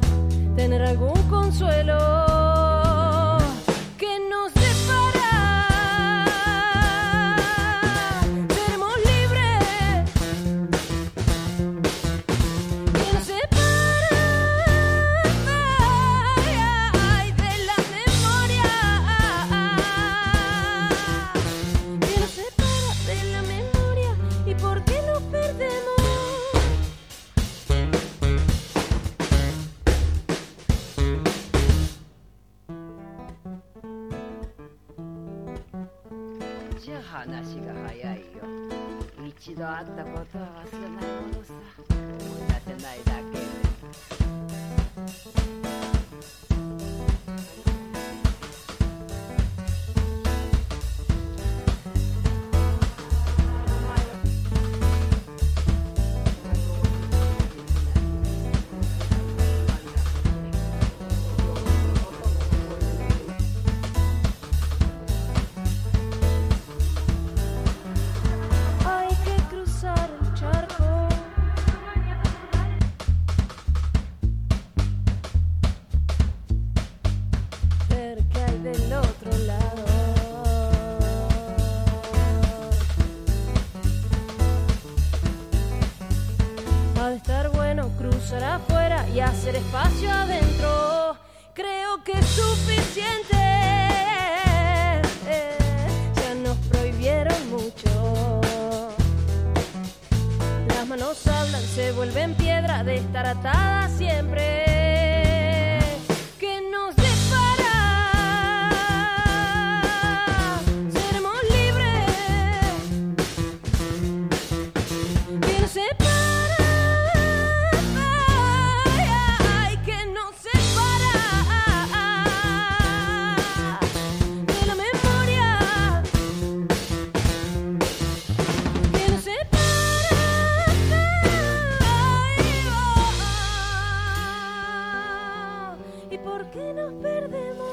que nos separa. Seremos libres, que nos separa. Ay, de la memoria, que nos separa de la memoria. ¿Y por qué nos perdemos? じゃあ話が早いよ。一度会ったことは忘れないものさ。思い出せないだけで。 de estar bueno cruzar afuera y hacer espacio adentro. Creo que es suficiente. Ya nos prohibieron mucho. Las manos hablan, se vuelven piedra de estar atadas siempre. Que nos separa. Seremos libres. Que nos separa. Ay, que nos separa de la memoria. Que nos separa. ¿Y por qué nos perdemos?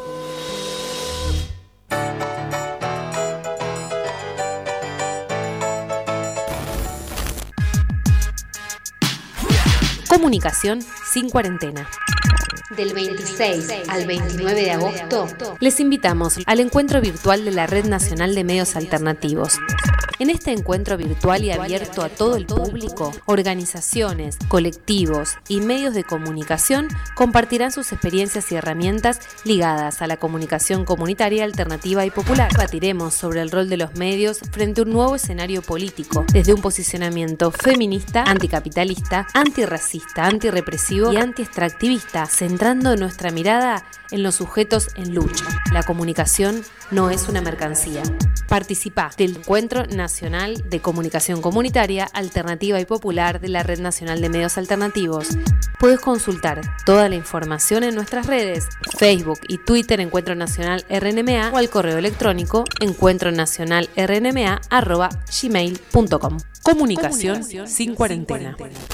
Comunicación sin cuarentena. Del 26 al 29 de agosto, Les invitamos al encuentro virtual de la Red Nacional de Medios Alternativos. En este encuentro virtual y abierto a todo el público, organizaciones, colectivos y medios de comunicación compartirán sus experiencias y herramientas ligadas a la comunicación comunitaria, alternativa y popular. Debatiremos sobre el rol de los medios frente a un nuevo escenario político, desde un posicionamiento feminista, anticapitalista, antirracista, antirrepresivo y antiextractivista, centrando nuestra mirada en los sujetos en lucha. La comunicación no es una mercancía. Participa del Encuentro Nacional de Comunicación Comunitaria, Alternativa y Popular de la Red Nacional de Medios Alternativos. Puedes consultar toda la información en nuestras redes, Facebook y Twitter Encuentro Nacional RNMA o al correo electrónico encuentronacionalrnma@gmail.com. Comunicación sin cuarentena.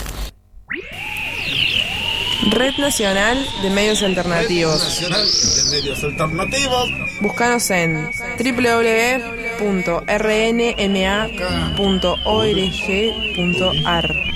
Red Nacional de Medios Alternativos. Nacional de Medios Alternativos. Búscanos en www.rnma.org.ar.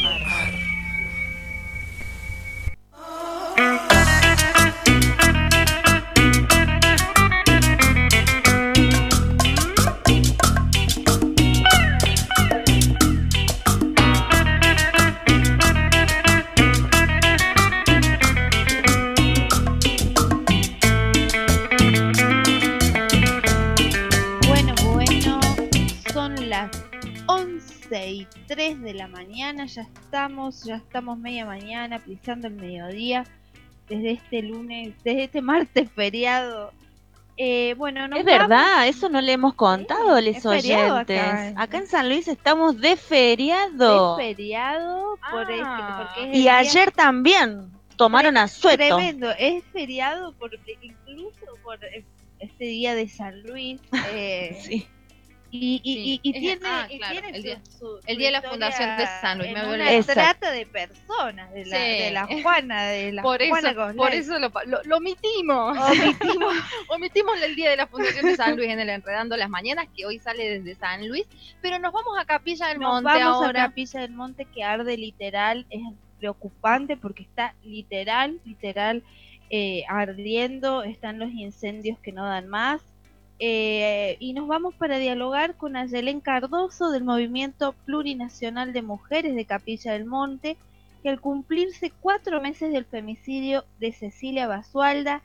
Son las 11:03 de la mañana, ya estamos media mañana, pisando el mediodía, desde este lunes, desde este martes feriado. Bueno, es verdad, eso no le hemos contado, les feriado oyentes. acá En San Luis estamos de feriado. De feriado, porque es el Y día- ayer también tomaron asueto. Tremendo, es feriado incluso por este día de San Luis. Sí. Y tiene, claro, tiene el día su de la historia fundación de San Luis, me en había una olvidado. trata de personas, de la Juana, por Juana eso, Goslay. por eso lo omitimos. Omitimos el día de la fundación de San Luis en el Enredando las Mañanas, que hoy sale desde San Luis, pero nos vamos a Capilla del Nos Monte vamos ahora. a Capilla del Monte, que arde literal, es preocupante porque está literal ardiendo, están los incendios que no dan más. Y nos vamos para dialogar con Ayelén Cardoso del Movimiento Plurinacional de Mujeres de Capilla del Monte, que al cumplirse 4 meses del femicidio de Cecilia Basualda,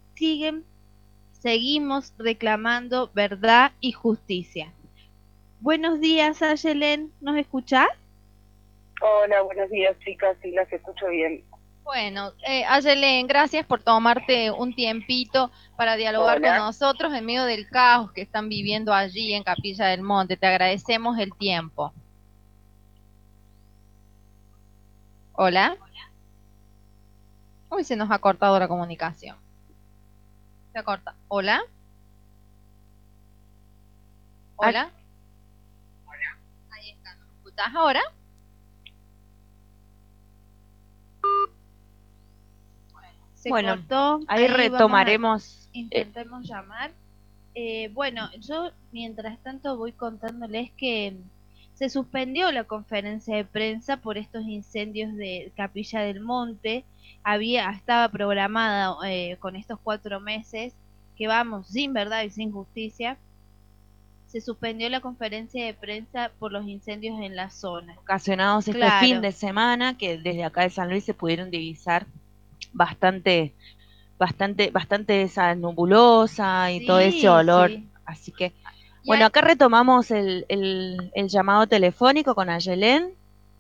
seguimos reclamando verdad y justicia. Buenos días, Ayelén, ¿nos escuchás? Hola, buenos días, chicas, sí, las escucho bien. Bueno, Ayelén, gracias por tomarte un tiempito para dialogar con nosotros en medio del caos que están viviendo allí en Capilla del Monte. Te agradecemos el tiempo. Hola. Uy, se nos ha cortado la comunicación. Se corta. Hola. Hola. Ahí está. ¿Me escuchás ahora? Se Bueno, cortó, ahí retomaremos. Intentemos llamar. Bueno, yo mientras tanto voy contándoles que se suspendió la conferencia de prensa por estos incendios de Capilla del Monte. Estaba programada con estos 4 meses que vamos sin verdad y sin justicia. se suspendió la conferencia de prensa por los incendios en la zona. Ocasionados este Claro. fin de semana, que desde acá de San Luis se pudieron divisar bastante esa nebulosa y todo ese olor. Sí. Así que, bueno, acá retomamos el llamado telefónico con Ayelén.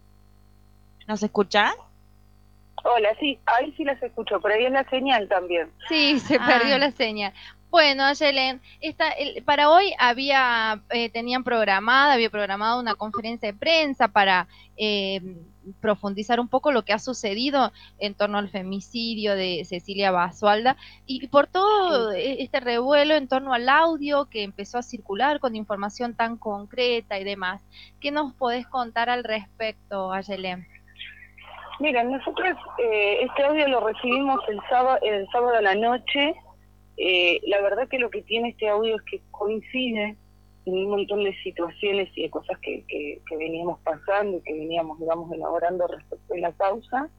¿Nos escuchás? Hola, sí, ahí sí las escucho, pero ahí es la señal también. Sí, se perdió la señal. Bueno, Ayelén, para hoy había programado una conferencia de prensa para profundizar un poco lo que ha sucedido en torno al femicidio de Cecilia Basualda y por todo este revuelo en torno al audio que empezó a circular con información tan concreta y demás. ¿Qué nos podés contar al respecto, Ayelén? Mira, nosotros este audio lo recibimos el sábado a la noche. La verdad que lo que tiene este audio es que coincide en un montón de situaciones y de cosas que veníamos pasando y que veníamos, digamos, elaborando respecto a la causa,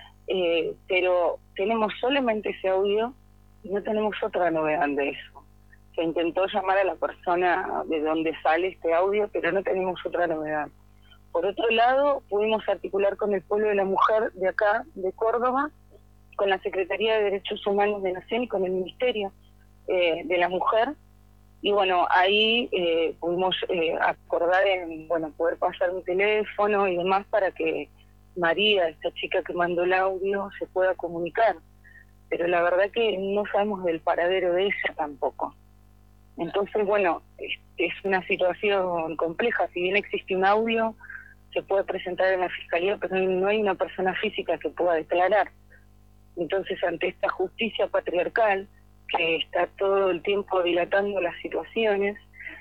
pero tenemos solamente ese audio y no tenemos otra novedad de eso. Se intentó llamar a la persona de donde sale este audio, pero no tenemos otra novedad. Por otro lado, pudimos articular con el Pueblo de la Mujer de acá, de Córdoba, con la Secretaría de Derechos Humanos de Nación y con el Ministerio de la Mujer. Y bueno, ahí pudimos acordar en poder pasar un teléfono y demás para que María, esta chica que mandó el audio, se pueda comunicar. Pero la verdad que no sabemos del paradero de ella tampoco. Entonces, bueno, es una situación compleja. Si bien existe un audio, se puede presentar en la Fiscalía, pero no hay una persona física que pueda declarar. Entonces, ante esta justicia patriarcal, que está todo el tiempo dilatando las situaciones,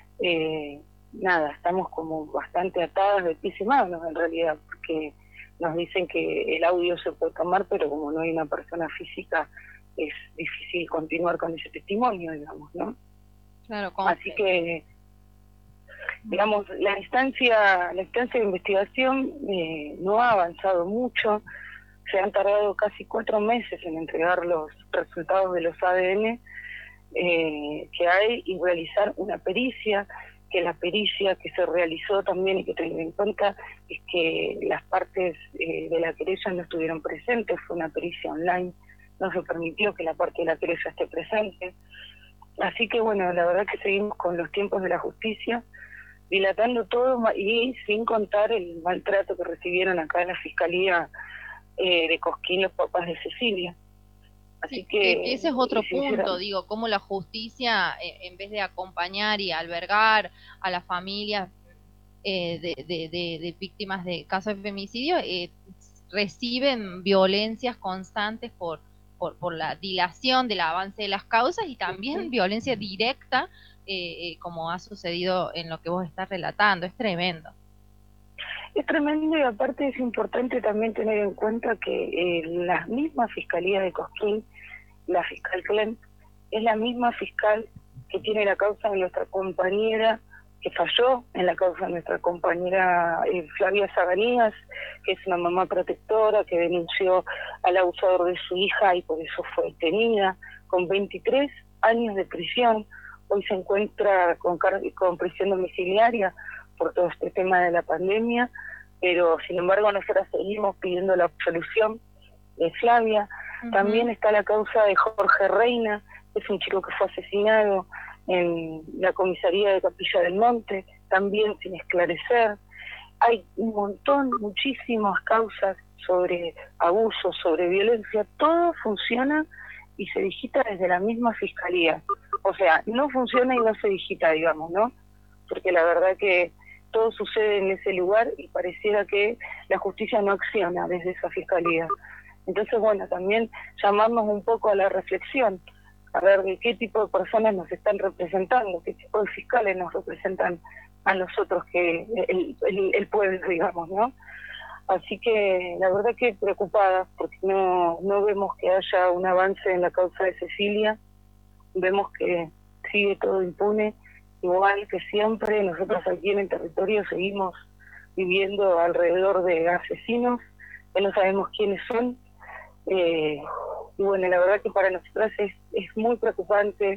estamos como bastante atadas de pies y manos en realidad, porque nos dicen que el audio se puede tomar, pero como no hay una persona física, es difícil continuar con ese testimonio, digamos, ¿no? Claro, así que, digamos, la instancia de investigación no ha avanzado mucho. Se han tardado casi 4 meses en entregar los resultados de los ADN que hay y realizar una pericia, que la pericia que se realizó también y que tener en cuenta es que las partes de la querella no estuvieron presentes, fue una pericia online, no se permitió que la parte de la querella esté presente. Así que bueno, la verdad que seguimos con los tiempos de la justicia, dilatando todo y sin contar el maltrato que recibieron acá en la Fiscalía de Cosquín los papás de Cecilia. Así que ese es otro punto, digo, cómo la justicia, en vez de acompañar y albergar a las familias de víctimas de casos de femicidio, reciben violencias constantes por la dilación del avance de las causas y también violencia directa, como ha sucedido en lo que vos estás relatando. Es tremendo. Es tremendo y aparte es importante también tener en cuenta que la misma Fiscalía de Cosquín, la fiscal Clem, es la misma fiscal que tiene la causa de nuestra compañera, que falló en la causa de nuestra compañera Flavia Zaganías, que es una mamá protectora que denunció al abusador de su hija y por eso fue detenida, con 23 años de prisión. Hoy se encuentra con prisión domiciliaria por todo este tema de la pandemia, pero sin embargo nosotros seguimos pidiendo la absolución de Flavia. También está la causa de Jorge Reina, que es un chico que fue asesinado en la comisaría de Capilla del Monte, también sin esclarecer. Hay un montón, muchísimas causas sobre abuso, sobre violencia, todo funciona y se digita desde la misma Fiscalía. O sea, no funciona y no se digita, digamos, ¿no? Porque la verdad que todo sucede en ese lugar y pareciera que la justicia no acciona desde esa Fiscalía. Entonces, bueno, también llamarnos un poco a la reflexión, a ver de qué tipo de personas nos están representando, qué tipo de fiscales nos representan a nosotros, que el pueblo, digamos, ¿no? Así que la verdad que preocupada, porque no vemos que haya un avance en la causa de Cecilia, vemos que sigue todo impune, igual que siempre. Nosotros aquí en el territorio seguimos viviendo alrededor de asesinos, que no sabemos quiénes son, y bueno, la verdad que para nosotras es muy preocupante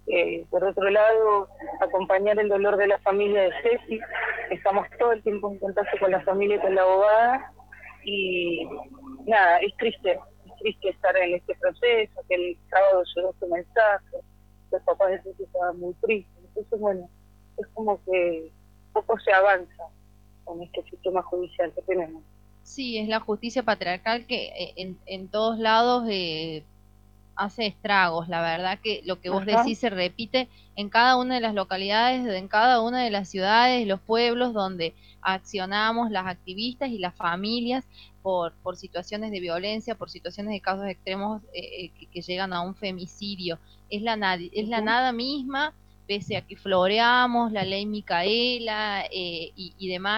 Por otro lado, acompañar el dolor de la familia de Ceci. Estamos todo el tiempo en contacto con la familia y con la abogada. Y nada, es triste estar en este proceso, que el sábado llegó su mensaje, los papás de Ceci estaban muy tristes. Entonces, bueno, es como que poco se avanza con este sistema judicial que tenemos. Sí, es la justicia patriarcal que en todos lados hace estragos. La verdad que lo que vos decís se repite en cada una de las localidades, en cada una de las ciudades, los pueblos donde accionamos las activistas y las familias por situaciones de violencia, por situaciones de casos extremos que llegan a un femicidio. Es la nada misma, pese a que floreamos la ley Micaela y demás,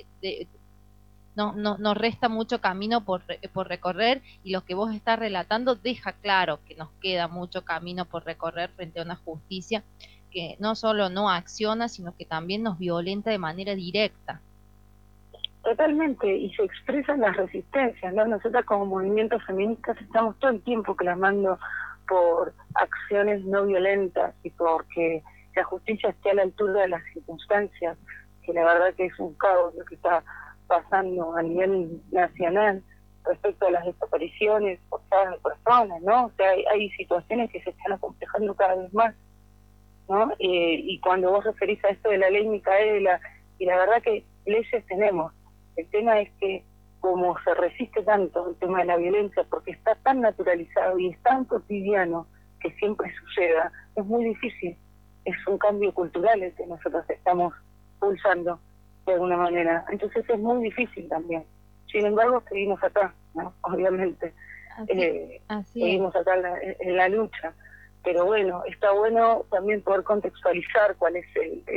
nos resta mucho camino por recorrer, y lo que vos estás relatando deja claro que nos queda mucho camino por recorrer frente a una justicia que no solo no acciona, sino que también nos violenta de manera directa. Totalmente, y se expresan las resistencias, ¿no? Nosotras como movimientos feministas estamos todo el tiempo clamando por acciones no violentas y porque la justicia esté a la altura de las circunstancias, que la verdad que es un caos lo que está pasando a nivel nacional respecto a las desapariciones forzadas de personas, ¿no? O sea, hay situaciones que se están acomplejando cada vez más, ¿no? Y cuando vos referís a esto de la ley Micaela, y la verdad que leyes tenemos, el tema es que como se resiste tanto el tema de la violencia, porque está tan naturalizado y es tan cotidiano que siempre suceda, es muy difícil. Es un cambio cultural el que nosotros estamos pulsando de alguna manera. Entonces es muy difícil también. Sin embargo, seguimos acá, ¿no? Obviamente. Seguimos acá en la lucha. Pero bueno, está bueno también poder contextualizar cuál es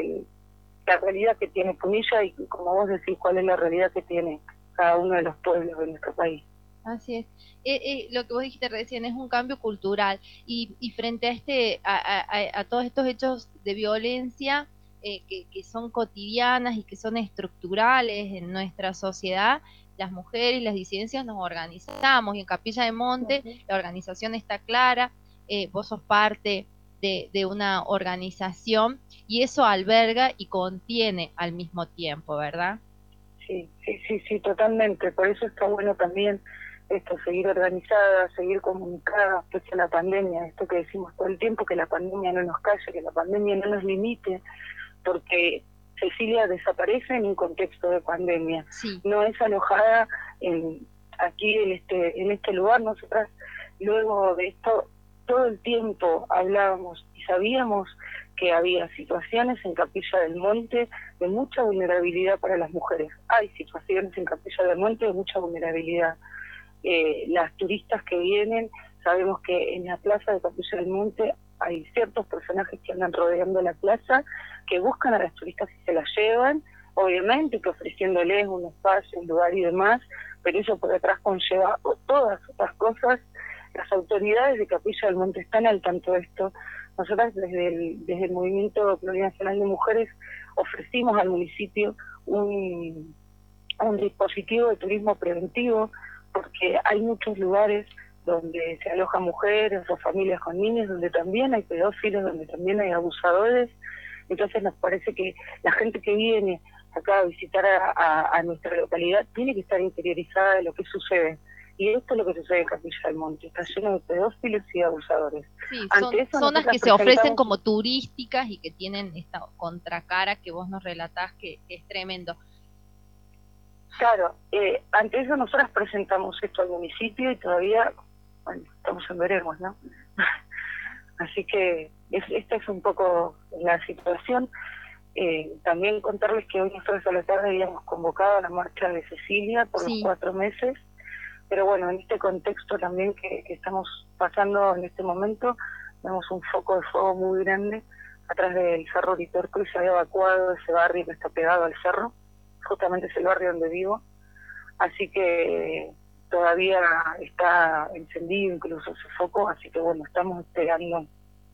la realidad que tiene Punilla y, como vos decís, cuál es la realidad que tiene cada uno de los pueblos de nuestro país. Así es. Lo que vos dijiste recién es un cambio cultural, y frente a todos estos hechos de violencia que son cotidianas y que son estructurales en nuestra sociedad, las mujeres, las disidencias nos organizamos, y en Capilla del Monte la organización está clara. Vos sos parte de una organización, y eso alberga y contiene al mismo tiempo, ¿verdad? Sí, totalmente. Por eso está bueno también seguir organizada, seguir comunicada, pese a la pandemia, esto que decimos todo el tiempo, que la pandemia no nos calle, que la pandemia no nos limite, porque Cecilia desaparece en un contexto de pandemia, no es alojada aquí en este lugar. Nosotras luego de esto todo el tiempo hablábamos y sabíamos que había situaciones en Capilla del Monte de mucha vulnerabilidad para las mujeres. Hay situaciones en Capilla del Monte de mucha vulnerabilidad. Las turistas que vienen, sabemos que en la plaza de Capilla del Monte hay ciertos personajes que andan rodeando la plaza, que buscan a las turistas y se las llevan, obviamente que ofreciéndoles un espacio, un lugar y demás, pero eso por detrás conlleva todas otras cosas. Las autoridades de Capilla del Monte están al tanto de esto. Nosotras desde el Movimiento Plurinacional de Mujeres ofrecimos al municipio un dispositivo de turismo preventivo, porque hay muchos lugares donde se alojan mujeres o familias con niños, donde también hay pedófilos, donde también hay abusadores. Entonces nos parece que la gente que viene acá a visitar a nuestra localidad tiene que estar interiorizada de lo que sucede. Y esto es lo que sucede en Capilla del Monte, está lleno de pedófilos y de abusadores. Sí, son zonas que se ofrecen como turísticas y que tienen esta contracara que vos nos relatás, que es tremendo. Claro, ante eso nosotras presentamos esto al municipio y todavía, bueno, estamos en veremos, ¿no? Así que esta es un poco la situación. También contarles que hoy nosotros a la tarde habíamos convocado a la marcha de Cecilia por los 4 meses, pero bueno, en este contexto también que estamos pasando en este momento, vemos un foco de fuego muy grande atrás del Cerro Ritorco, y se había evacuado ese barrio que está pegado al cerro, justamente es el barrio donde vivo, así que todavía está encendido incluso ese foco, así que bueno, estamos esperando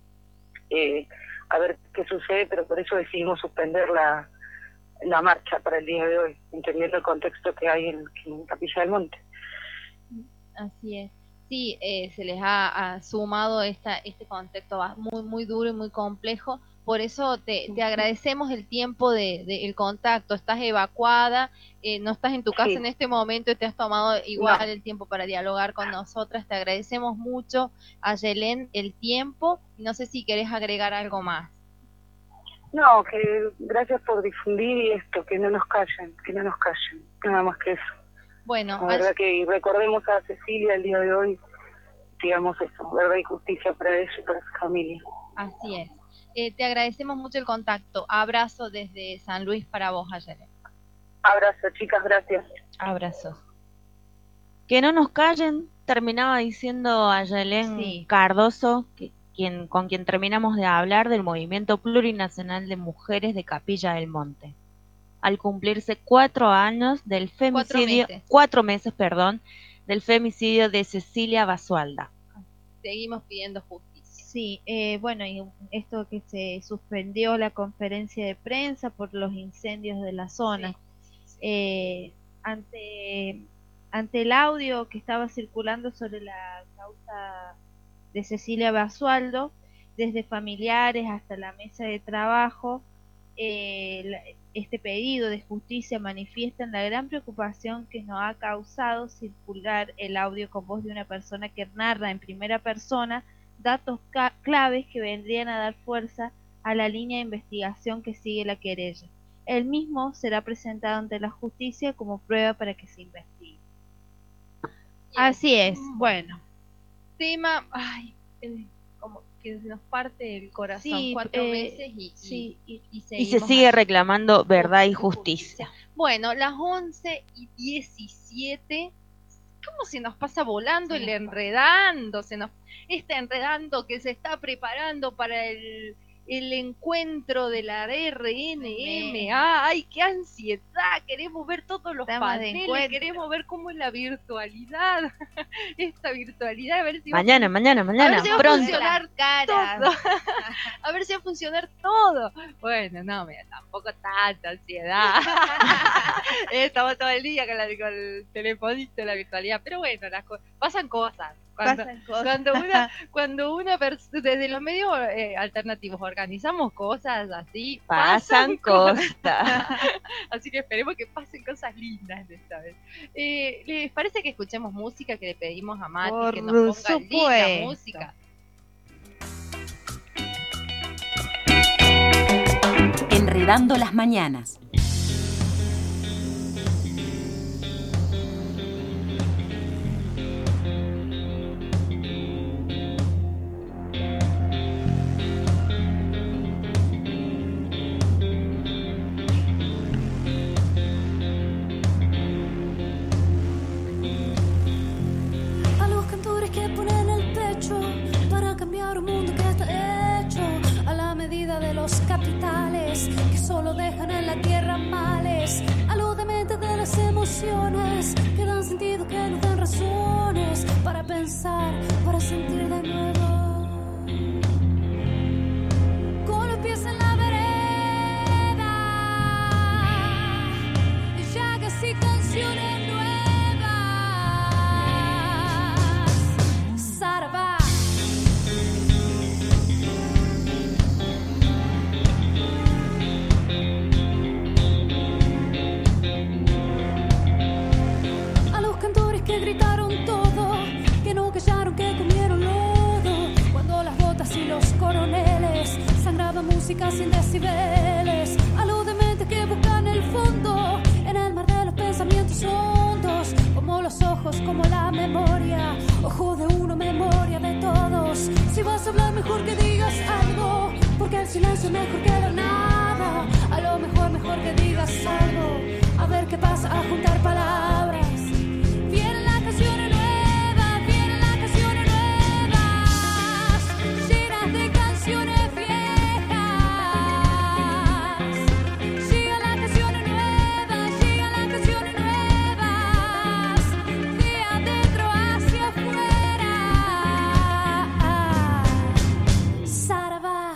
a ver qué sucede, pero por eso decidimos suspender la marcha para el día de hoy, entendiendo el contexto que hay en Capilla del Monte. Así es. sí, se les ha sumado este contexto muy, muy duro y muy complejo. Por eso te agradecemos el tiempo el contacto. Estás evacuada, no estás en tu casa en este momento y te has tomado igual el tiempo para dialogar con nosotras. Te agradecemos mucho, Ayelén, el tiempo. No sé si querés agregar algo más. No, que gracias por difundir y esto, que no nos callen, nada más que eso. Bueno, la verdad que recordemos a Cecilia el día de hoy, digamos eso, verdad y justicia para ella y para su familia. Así es. Te agradecemos mucho el contacto. Abrazo desde San Luis para vos, Ayelén. Abrazo, chicas, gracias. Abrazos. Que no nos callen, terminaba diciendo Ayelén Cardoso, con quien terminamos de hablar del Movimiento Plurinacional de Mujeres de Capilla del Monte. Al cumplirse 4 años del femicidio, 4 meses, del femicidio de Cecilia Basualda. Seguimos pidiendo justicia. Sí, bueno, y esto que se suspendió la conferencia de prensa por los incendios de la zona. Ante el audio que estaba circulando sobre la causa de Cecilia Basualdo, desde familiares hasta la mesa de trabajo, este pedido de justicia manifiestan la gran preocupación que nos ha causado circular el audio con voz de una persona que narra en primera persona datos claves que vendrían a dar fuerza a la línea de investigación que sigue la querella. El mismo será presentado ante la justicia como prueba para que se investigue. Así es, bueno. Tema, como que nos parte el corazón, 4 meses y se sigue reclamando verdad y justicia. Bueno, las 11:17, ¿cómo se nos pasa volando el enredando? Está enredando que se está preparando para el encuentro de la RNMA. ¡Ay, qué ansiedad! Queremos ver todos los paneles, queremos ver cómo es la virtualidad. Esta virtualidad, a ver si mañana, a ver si va pronto. A funcionar todo. A ver si va a funcionar todo. Bueno, no, mira, tampoco tanta ansiedad. Estamos todo el día con el telefonito, la virtualidad, pero bueno, pasan cosas. Cuando una desde los medios alternativos organizamos cosas así, pasan cosas. Así que esperemos que pasen cosas lindas esta vez. ¿Les parece que escuchemos música, que le pedimos a Mati que nos ponga linda música? Enredando las mañanas. Un mundo que está hecho a la medida de los capitales que solo dejan en la tierra males, a lo demente de las emociones que dan sentido, que nos dan razones para pensar, para sentir de nuevo, con los pies en la vereda, llagas y canciones nuevas. Sarva. Que gritaron todo, que no callaron, que comieron lodo, cuando las botas y los coroneles sangraban música sin decibeles, a los dementes que buscan el fondo en el mar de los pensamientos hondos, como los ojos, como la memoria, ojo de uno, memoria de todos. Si vas a hablar, mejor que digas algo, porque el silencio es mejor que la nada. A lo mejor que digas algo, a ver qué pasa, a juntar palabras. Vienen las canciones nuevas, llenas de canciones viejas. Llegan las canciones nuevas, de adentro hacia afuera. Sarva,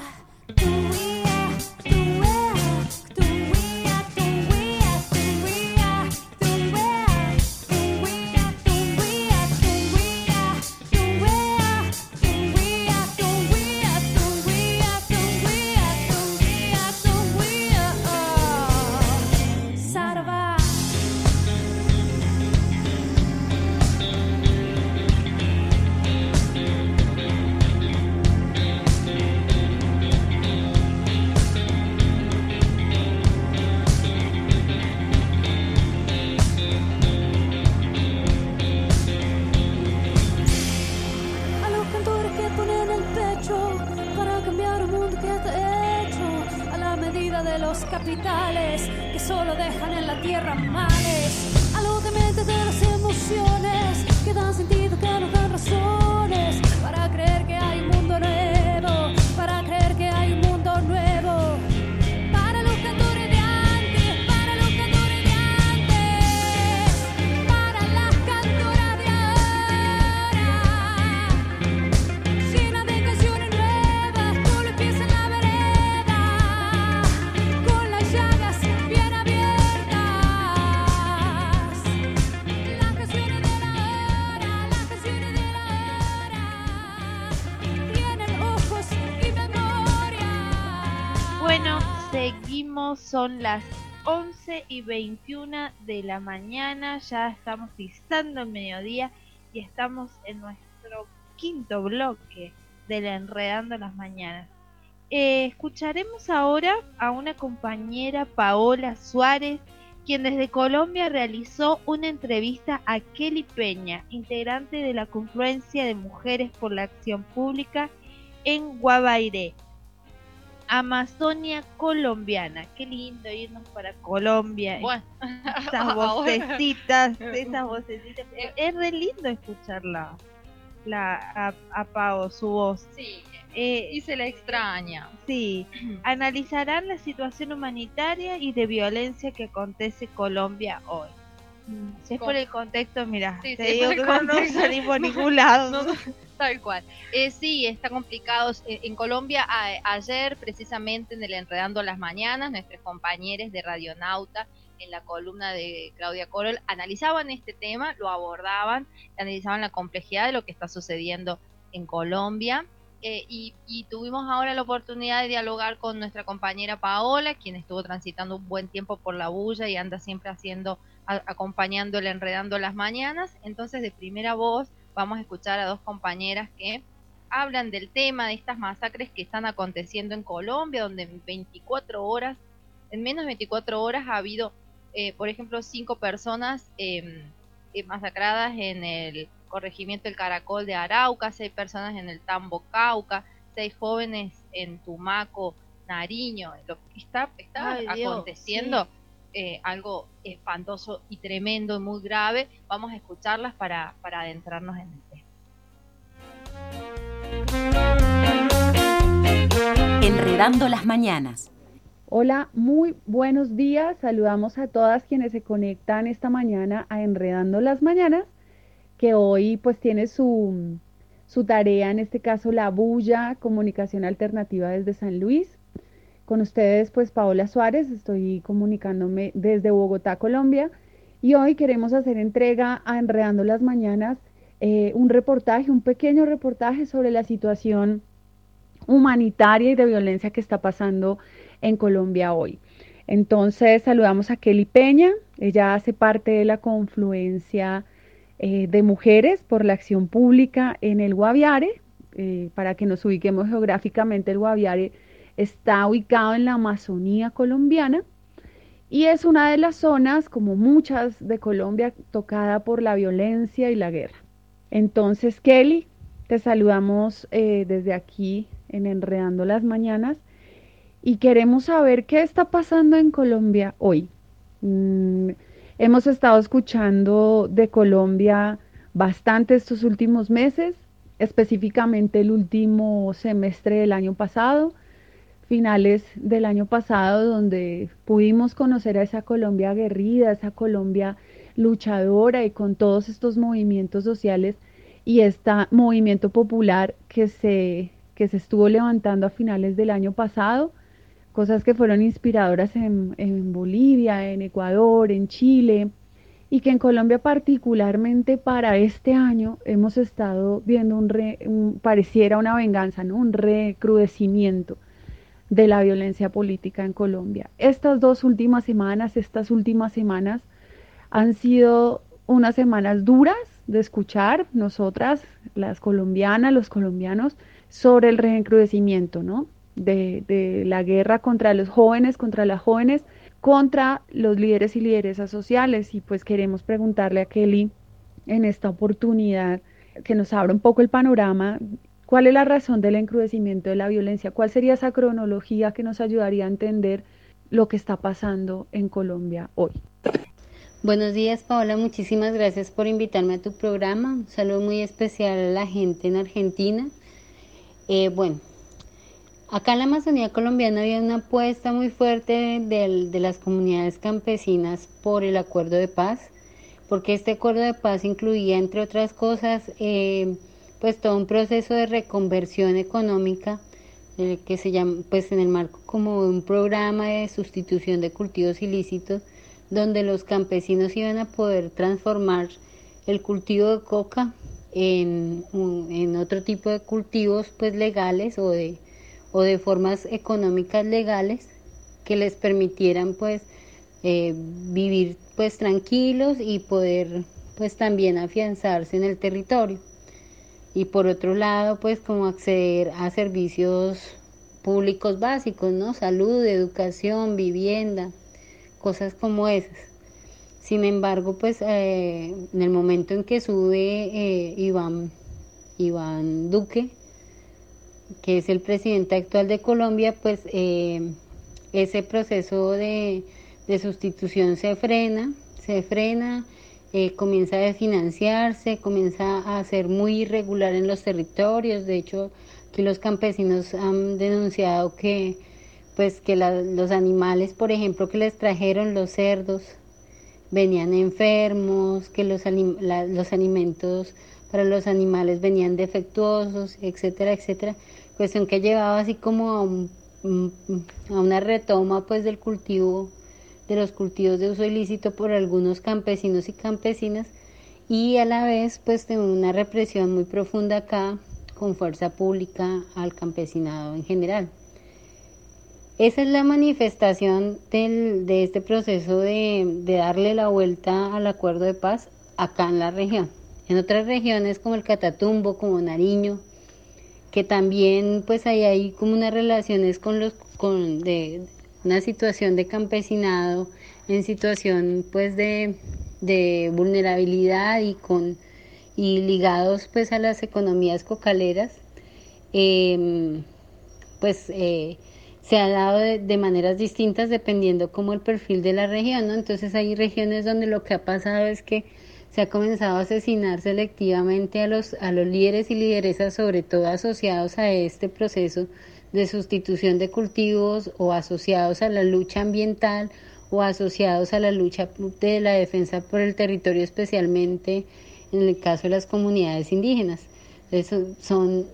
pero dejan en la tierra males. Algo que mete de las emociones, que dan sentido, que nos dan razones para creer que hay un mundo nuevo, para creer que hay un mundo nuevo. Para los cantores de antes, para los cantores de antes, para las cantoras de ahora, llenas de canciones nuevas, todo empieza en la vereda, con las llagas bien abiertas. Las canciones de la hora, las canciones de la hora, tienen ojos y memoria. Bueno, seguimos, son las 11:21 de la mañana, ya estamos pisando el mediodía y estamos en nuestro quinto bloque del Enredando las Mañanas. Escucharemos ahora a una compañera, Paola Suárez, quien desde Colombia realizó una entrevista a Kelly Peña, integrante de la Confluencia de Mujeres por la Acción Pública en Guabairé, Amazonia colombiana. Qué lindo irnos para Colombia. Bueno, esas vocecitas. Es re lindo escucharla. A Pao, su voz. Sí, y se la extraña. Sí, analizarán la situación humanitaria y de violencia que acontece en Colombia hoy. Si es por el contexto, mira, Sí, te sí, digo por que el no contexto. salimos por ningún lado. No, tal cual. Sí, está complicado. En Colombia, ayer, precisamente en el Enredando las Mañanas, nuestros compañeros de Radionauta, en la columna de Claudia Corol, analizaban este tema, lo abordaban, analizaban la complejidad de lo que está sucediendo en Colombia. Y tuvimos ahora la oportunidad de dialogar con nuestra compañera Paola, quien estuvo transitando un buen tiempo por la bulla y anda siempre acompañando el Enredando las Mañanas. Entonces, de primera voz, vamos a escuchar a dos compañeras que hablan del tema de estas masacres que están aconteciendo en Colombia, donde en menos de 24 horas ha habido, por ejemplo, 5 personas masacradas en el corregimiento El Caracol de Arauca, 6 personas en el Tambo Cauca, 6 jóvenes en Tumaco, Nariño. Lo que está Ay, Dios, aconteciendo, algo espantoso y tremendo y muy grave. Vamos a escucharlas para adentrarnos en el tema. Enredando las Mañanas. Hola, muy buenos días. Saludamos a todas quienes se conectan esta mañana a Enredando las Mañanas, que hoy pues tiene su tarea, en este caso la bulla, comunicación alternativa desde San Luis. Con ustedes pues Paola Suárez, estoy comunicándome desde Bogotá, Colombia, y hoy queremos hacer entrega a Enredando las Mañanas, un pequeño reportaje sobre la situación humanitaria y de violencia que está pasando en Colombia hoy. Entonces saludamos a Kelly Peña, ella hace parte de la confluencia de mujeres por la acción pública en el Guaviare. Para que nos ubiquemos geográficamente, el Guaviare está ubicado en la Amazonía colombiana y es una de las zonas, como muchas de Colombia, tocada por la violencia y la guerra. Entonces, Kelly, te saludamos desde aquí en Enredando las Mañanas y queremos saber qué está pasando en Colombia hoy. Hemos estado escuchando de Colombia bastante estos últimos meses, específicamente el último semestre del año pasado, finales del año pasado, donde pudimos conocer a esa Colombia aguerrida, esa Colombia luchadora y con todos estos movimientos sociales y este movimiento popular que se estuvo levantando a finales del año pasado. Cosas que fueron inspiradoras en Bolivia, en Ecuador, en Chile, y que en Colombia particularmente para este año hemos estado viendo pareciera una venganza, ¿no? Un recrudecimiento de la violencia política en Colombia. Estas últimas semanas han sido unas semanas duras de escuchar nosotras, las colombianas, los colombianos, sobre el recrudecimiento, ¿no? De la guerra contra los jóvenes, contra las jóvenes, contra los líderes y lideresas sociales. Y pues queremos preguntarle a Kelly en esta oportunidad que nos abra un poco el panorama, ¿cuál es la razón del encrudecimiento de la violencia? ¿Cuál sería esa cronología que nos ayudaría a entender lo que está pasando en Colombia hoy. Buenos días, Paola, muchísimas gracias por invitarme a tu programa. Un saludo muy especial a la gente en Argentina. Bueno, acá en la Amazonía colombiana había una apuesta muy fuerte de las comunidades campesinas por el acuerdo de paz, porque este acuerdo de paz incluía, entre otras cosas, pues todo un proceso de reconversión económica que se llama, pues en el marco como un programa de sustitución de cultivos ilícitos, donde los campesinos iban a poder transformar el cultivo de coca en otro tipo de cultivos pues legales o de formas económicas legales que les permitieran pues vivir pues tranquilos y poder pues también afianzarse en el territorio. Y por otro lado pues como acceder a servicios públicos básicos, ¿no? Salud, educación, vivienda, cosas como esas. Sin embargo, pues en el momento en que sube Iván Duque, que es el presidente actual de Colombia, pues ese proceso de sustitución se frena, comienza a desfinanciarse, comienza a ser muy irregular en los territorios. De hecho, aquí los campesinos han denunciado que los animales, por ejemplo, que les trajeron, los cerdos, venían enfermos, que los alimentos para los animales venían defectuosos, etcétera, etcétera. Cuestión que llevaba así como a una retoma pues del cultivo, de los cultivos de uso ilícito por algunos campesinos y campesinas, y a la vez pues de una represión muy profunda acá con fuerza pública al campesinado en general. Esa es la manifestación de este proceso de darle la vuelta al acuerdo de paz acá en la región. En otras regiones como el Catatumbo, como Nariño, que también pues hay como unas relaciones de una situación de campesinado en situación pues de vulnerabilidad y ligados pues a las economías cocaleras, se ha dado de maneras distintas dependiendo como el perfil de la región, ¿no? Entonces hay regiones donde lo que ha pasado es que se ha comenzado a asesinar selectivamente a los líderes y lideresas, sobre todo asociados a este proceso de sustitución de cultivos o asociados a la lucha ambiental o asociados a la lucha de la defensa por el territorio, especialmente en el caso de las comunidades indígenas. Eso son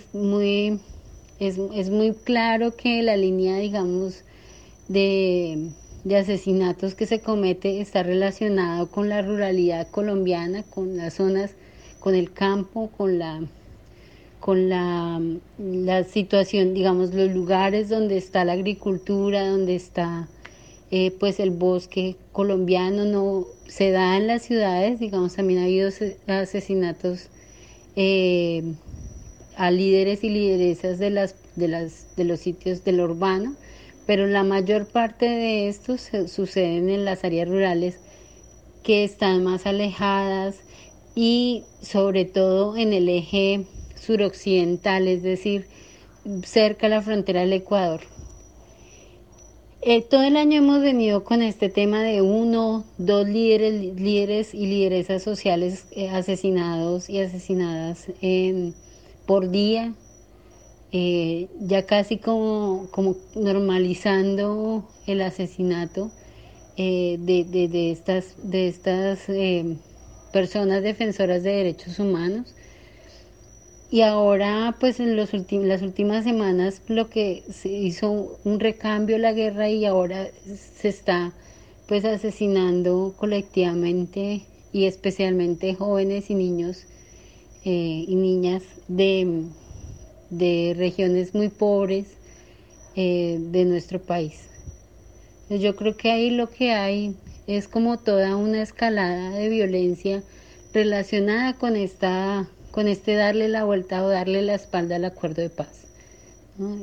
es muy claro que la línea, digamos, de asesinatos que se comete está relacionado con la ruralidad colombiana, con las zonas, con el campo, con la situación, digamos, los lugares donde está la agricultura, donde está pues el bosque colombiano. No se da en las ciudades, digamos, también ha habido asesinatos a líderes y lideresas de los sitios del urbano, pero la mayor parte de estos suceden en las áreas rurales que están más alejadas y sobre todo en el eje suroccidental, es decir, cerca a la frontera del Ecuador. Todo el año hemos venido con este tema de 1, 2 líderes y lideresas sociales asesinados y asesinadas por día, ya casi como normalizando el asesinato de estas personas defensoras de derechos humanos. Y ahora pues en las últimas semanas lo que se hizo un recambio la guerra, y ahora se está pues asesinando colectivamente y especialmente jóvenes y niños y niñas de regiones muy pobres de nuestro país. Yo creo que ahí lo que hay es como toda una escalada de violencia relacionada con este darle la vuelta o darle la espalda al acuerdo de paz, ¿no?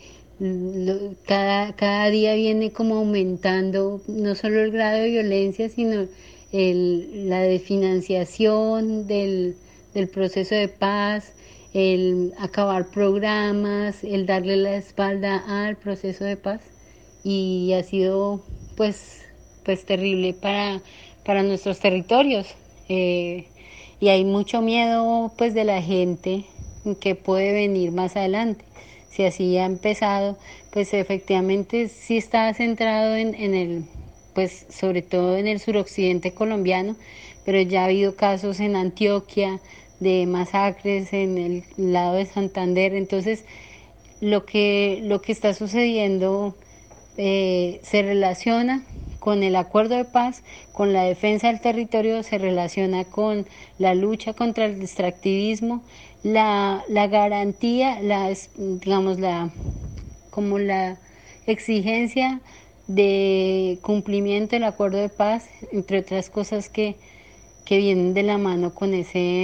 Cada día viene como aumentando no solo el grado de violencia, sino la desfinanciación del proceso de paz, el acabar programas, el darle la espalda al proceso de paz. y ha sido pues terrible para nuestros territorios. Y hay mucho miedo pues de la gente que puede venir más adelante. Si así ha empezado, pues efectivamente sí está centrado en el, pues sobre todo en el suroccidente colombiano, pero ya ha habido casos en Antioquia de masacres en el lado de Santander. Entonces lo que está sucediendo se relaciona con el acuerdo de paz, con la defensa del territorio, se relaciona con la lucha contra el extractivismo, la garantía, digamos como la exigencia de cumplimiento del acuerdo de paz, entre otras cosas que vienen de la mano con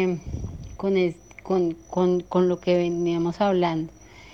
lo que veníamos hablando.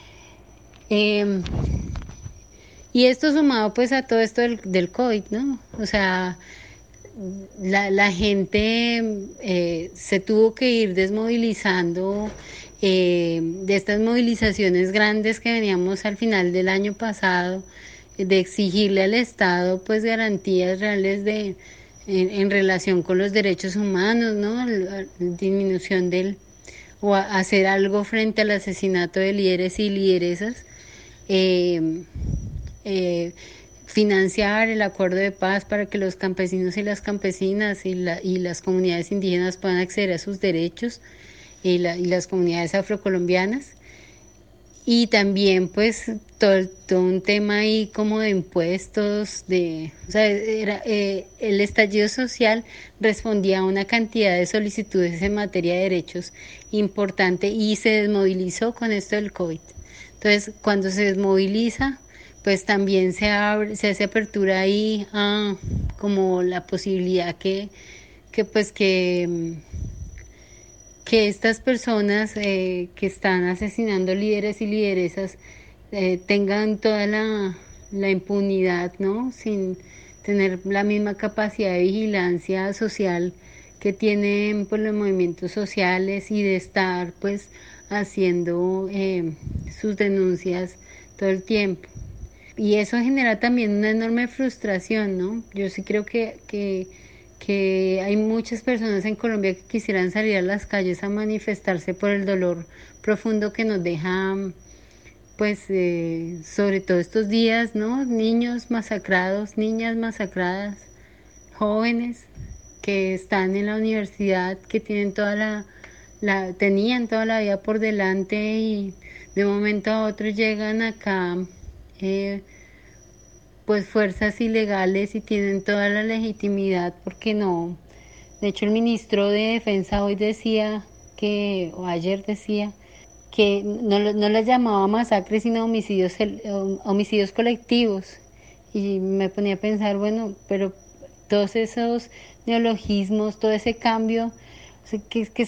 Y esto sumado pues a todo esto del COVID, ¿no? O sea, la gente se tuvo que ir desmovilizando de estas movilizaciones grandes que veníamos al final del año pasado, de exigirle al Estado pues garantías reales en relación con los derechos humanos, ¿no? La disminución o hacer algo frente al asesinato de líderes y lideresas. Financiar el acuerdo de paz para que los campesinos y las campesinas y las comunidades indígenas puedan acceder a sus derechos y las comunidades afrocolombianas. Y también pues todo un tema ahí como de impuestos, o sea, el estallido social respondía a una cantidad de solicitudes en materia de derechos importante y se desmovilizó con esto del COVID. Entonces, cuando se desmoviliza, pues también se hace apertura ahí a como la posibilidad que estas personas que están asesinando líderes y lideresas tengan toda la impunidad, ¿no? Sin tener la misma capacidad de vigilancia social que tienen pues, los movimientos sociales y de estar pues haciendo sus denuncias todo el tiempo. Y eso genera también una enorme frustración, ¿no? Yo sí creo que hay muchas personas en Colombia que quisieran salir a las calles a manifestarse por el dolor profundo que nos deja, pues, sobre todo estos días, ¿no? Niños masacrados, niñas masacradas, jóvenes que están en la universidad, que tienen tenían toda la vida por delante y de un momento a otro llegan acá pues fuerzas ilegales y tienen toda la legitimidad porque no. De hecho el ministro de Defensa hoy decía o ayer decía que no las llamaba masacres sino homicidios colectivos, y me ponía a pensar, bueno, pero todos esos neologismos, todo ese cambio, o sea,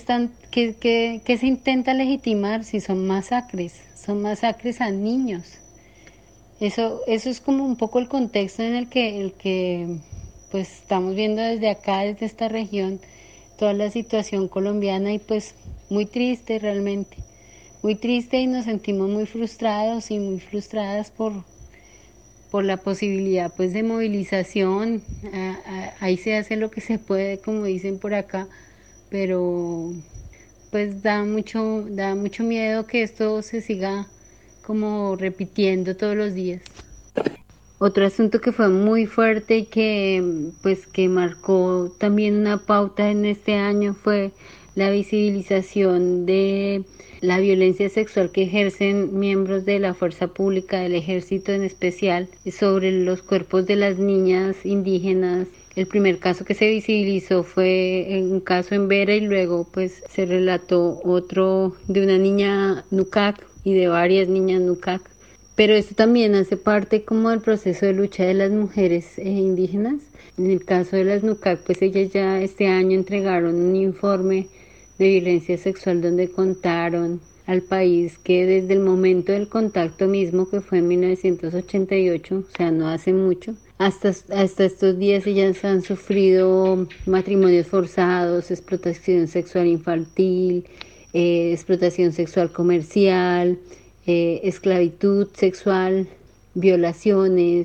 ¿qué se intenta legitimar si son masacres a niños? Eso es como un poco el contexto en el que pues estamos viendo desde acá, desde esta región, toda la situación colombiana, y pues muy triste realmente, muy triste, y nos sentimos muy frustrados y muy frustradas por la posibilidad pues de movilización. Ahí se hace lo que se puede, como dicen por acá, pero pues da mucho miedo que esto se siga como repitiendo todos los días. Otro asunto que fue muy fuerte y que marcó también una pauta en este año fue la visibilización de la violencia sexual que ejercen miembros de la fuerza pública, del ejército en especial, sobre los cuerpos de las niñas indígenas. El primer caso que se visibilizó fue un caso en Vera, y luego pues se relató otro de una niña Nucac y de varias niñas Nucac. Pero esto también hace parte como del proceso de lucha de las mujeres indígenas. En el caso de las Nucac, pues ellas ya este año entregaron un informe de violencia sexual donde contaron al país que desde el momento del contacto mismo, que fue en 1988, o sea, no hace mucho, hasta estos días ellas han sufrido matrimonios forzados, explotación sexual infantil, explotación sexual comercial, esclavitud sexual, violaciones,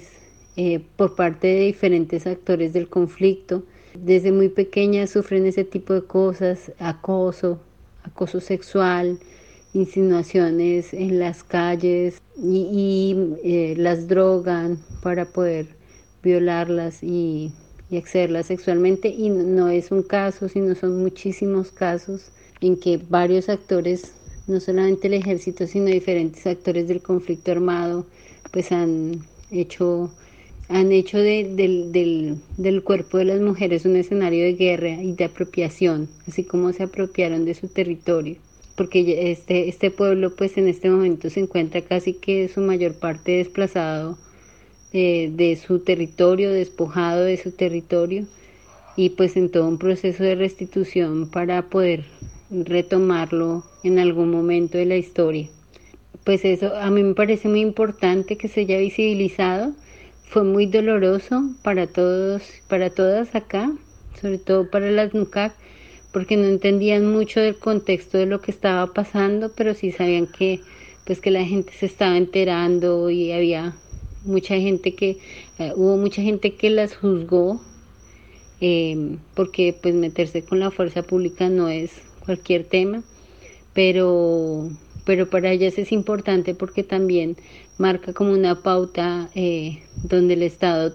por parte de diferentes actores del conflicto. Desde muy pequeñas sufren ese tipo de cosas, acoso sexual, insinuaciones en las calles y las drogan para poder violarlas y accederlas sexualmente. Y no es un caso, sino son muchísimos casos en que varios actores, no solamente el ejército, sino diferentes actores del conflicto armado, pues han hecho del cuerpo de las mujeres un escenario de guerra y de apropiación, así como se apropiaron de su territorio, porque este pueblo pues en este momento se encuentra casi que su mayor parte desplazado de su territorio, despojado de su territorio, y pues en todo un proceso de restitución para poder retomarlo en algún momento de la historia. Pues eso a mí me parece muy importante que se haya visibilizado. Fue muy doloroso para todos, para todas acá, sobre todo para las NUCAC, porque no entendían mucho del contexto de lo que estaba pasando, pero sí sabían que la gente se estaba enterando y había mucha gente hubo mucha gente que las juzgó, porque pues meterse con la fuerza pública no es cualquier tema, pero para ellas es importante porque también marca como una pauta donde el Estado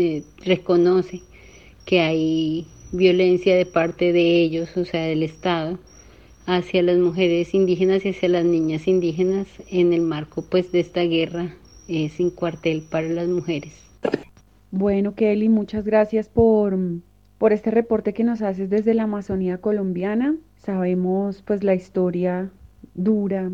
reconoce que hay violencia de parte de ellos, o sea, del Estado, hacia las mujeres indígenas y hacia las niñas indígenas en el marco pues de esta guerra sin cuartel para las mujeres. Bueno, Kelly, muchas gracias por este reporte que nos haces desde la Amazonía colombiana. Sabemos pues la historia dura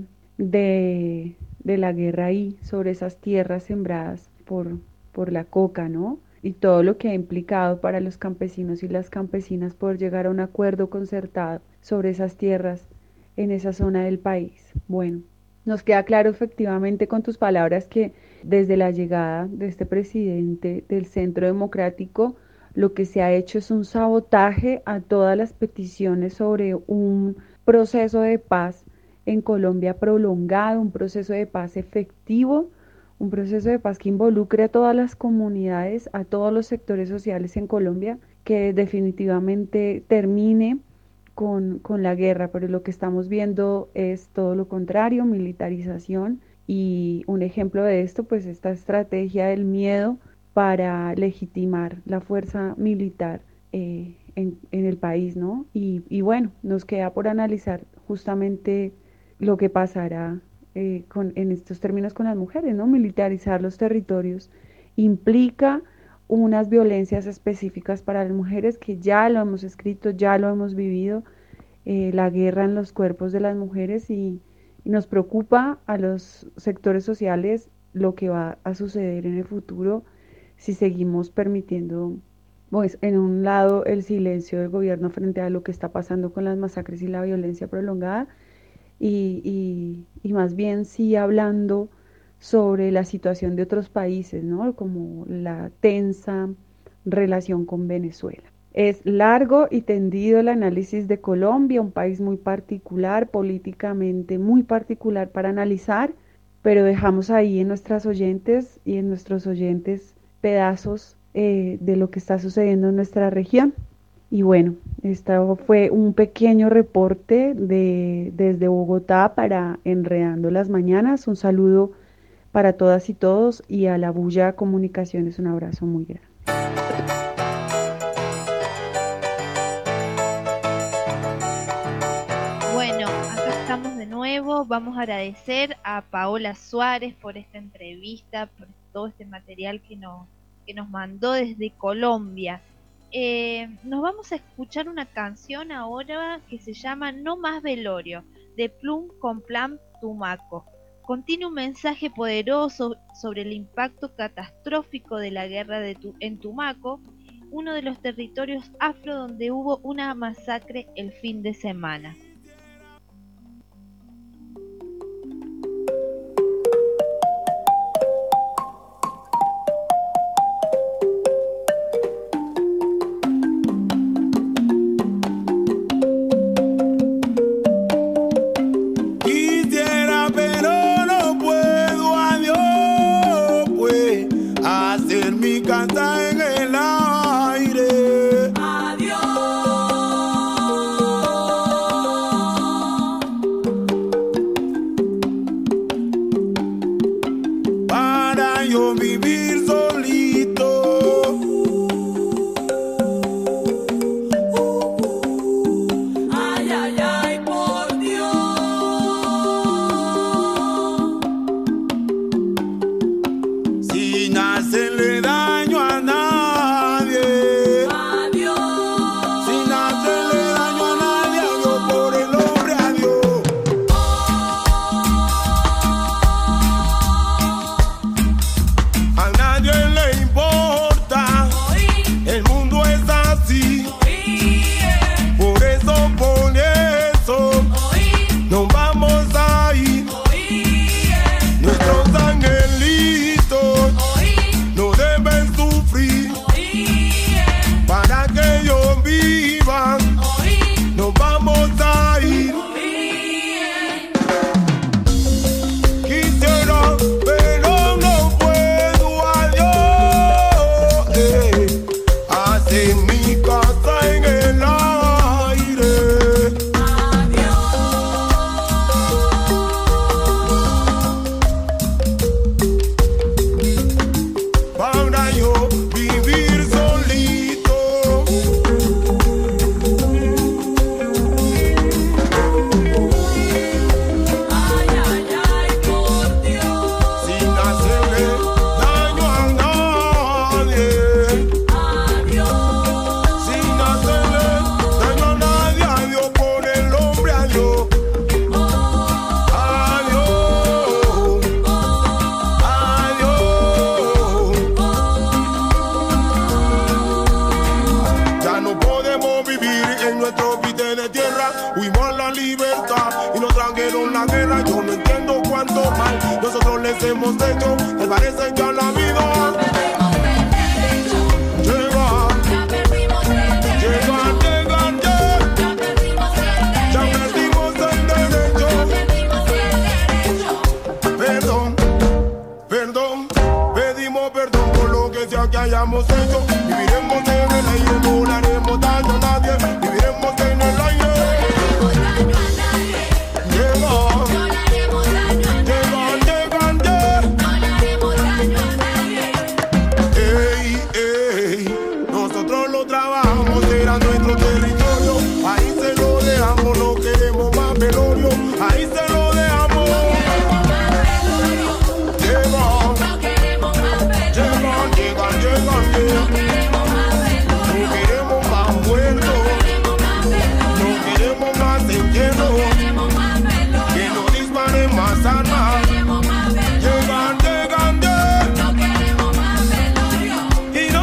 de la guerra ahí, sobre esas tierras sembradas por la coca, ¿no? Y todo lo que ha implicado para los campesinos y las campesinas poder llegar a un acuerdo concertado sobre esas tierras en esa zona del país. Bueno, nos queda claro efectivamente con tus palabras que desde la llegada de este presidente del Centro Democrático, lo que se ha hecho es un sabotaje a todas las peticiones sobre un proceso de paz en Colombia prolongado, un proceso de paz efectivo, un proceso de paz que involucre a todas las comunidades, a todos los sectores sociales en Colombia, que definitivamente termine con la guerra, pero lo que estamos viendo es todo lo contrario, militarización, y un ejemplo de esto, pues esta estrategia del miedo para legitimar la fuerza militar en el país, ¿no? Y bueno, nos queda por analizar justamente lo que pasará en estos términos con las mujeres, ¿no? Militarizar los territorios implica unas violencias específicas para las mujeres que ya lo hemos escrito, ya lo hemos vivido, la guerra en los cuerpos de las mujeres, y nos preocupa a los sectores sociales lo que va a suceder en el futuro si seguimos permitiendo, pues, en un lado el silencio del gobierno frente a lo que está pasando con las masacres y la violencia prolongada, y más bien sí hablando sobre la situación de otros países, ¿no? Como la tensa relación con Venezuela. Es largo y tendido el análisis de Colombia, un país muy particular, políticamente muy particular para analizar, pero dejamos ahí en nuestras oyentes y en nuestros oyentes pedazos de lo que está sucediendo en nuestra región. Y bueno, esto fue un pequeño reporte desde Bogotá para Enredando las Mañanas. Un saludo para todas y todos, y a la Bulla Comunicaciones un abrazo muy grande. Bueno, acá estamos de nuevo. Vamos a agradecer a Paola Suárez por esta entrevista, por todo este material que nos mandó desde Colombia. Nos vamos a escuchar una canción ahora que se llama No Más Velorio, de Plum con Plan Tumaco. Contiene un mensaje poderoso sobre el impacto catastrófico de la guerra en Tumaco, uno de los territorios afro donde hubo una masacre el fin de semana. Quisiera, pero no puedo, adiós, pues, hacer mi llegamos a la libertad y nos trajeron la guerra. Yo no entiendo cuánto mal nosotros les hemos hecho. Me parece que a la vida que hayamos hecho, viviremos en el aire, no le haremos daño a nadie, viviremos en el aire. No le haremos daño a nadie. Llegan, no le haremos daño a nadie. Llegan, no le haremos daño a nadie. Ey, nosotros lo trabajamos, era nuestro territorio, ahí se lo dejamos, no queremos más velorio, ahí se lo dejamos. No queremos más muertos, no queremos más entierros, que no disparen más armas. Llegan, no queremos más velorio. Y no,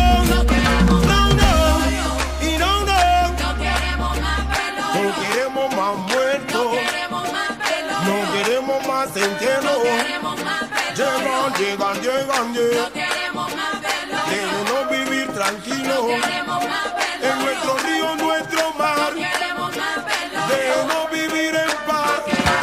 y no queremos más velorio. No queremos más muertos, no queremos más entierros. Llegan. Queremos vivir tranquilos en nuestro río, nuestro mar. Debemos vivir en paz.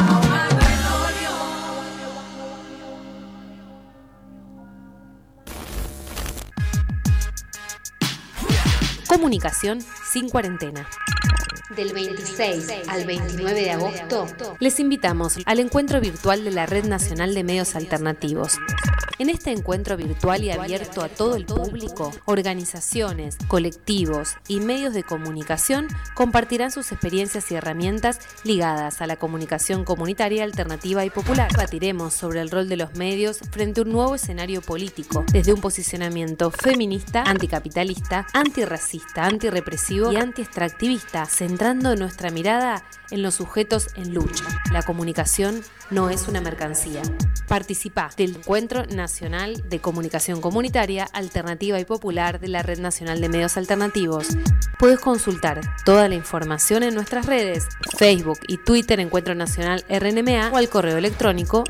Comunicación sin cuarentena. Del 26 al 29 de agosto, les invitamos al encuentro virtual de la Red Nacional de Medios Alternativos. En este encuentro virtual y abierto a todo el público, organizaciones, colectivos y medios de comunicación compartirán sus experiencias y herramientas ligadas a la comunicación comunitaria, alternativa y popular. Debatiremos sobre el rol de los medios frente a un nuevo escenario político, desde un posicionamiento feminista, anticapitalista, antirracista, antirrepresivo y antiextractivista, centrando nuestra mirada en los sujetos en lucha. La comunicación no es una mercancía. Participa del Encuentro Nacional de Comunicación Comunitaria, Alternativa y Popular de la Red Nacional de Medios Alternativos. Puedes consultar toda la información en nuestras redes, Facebook y Twitter Encuentro Nacional RNMA o al correo electrónico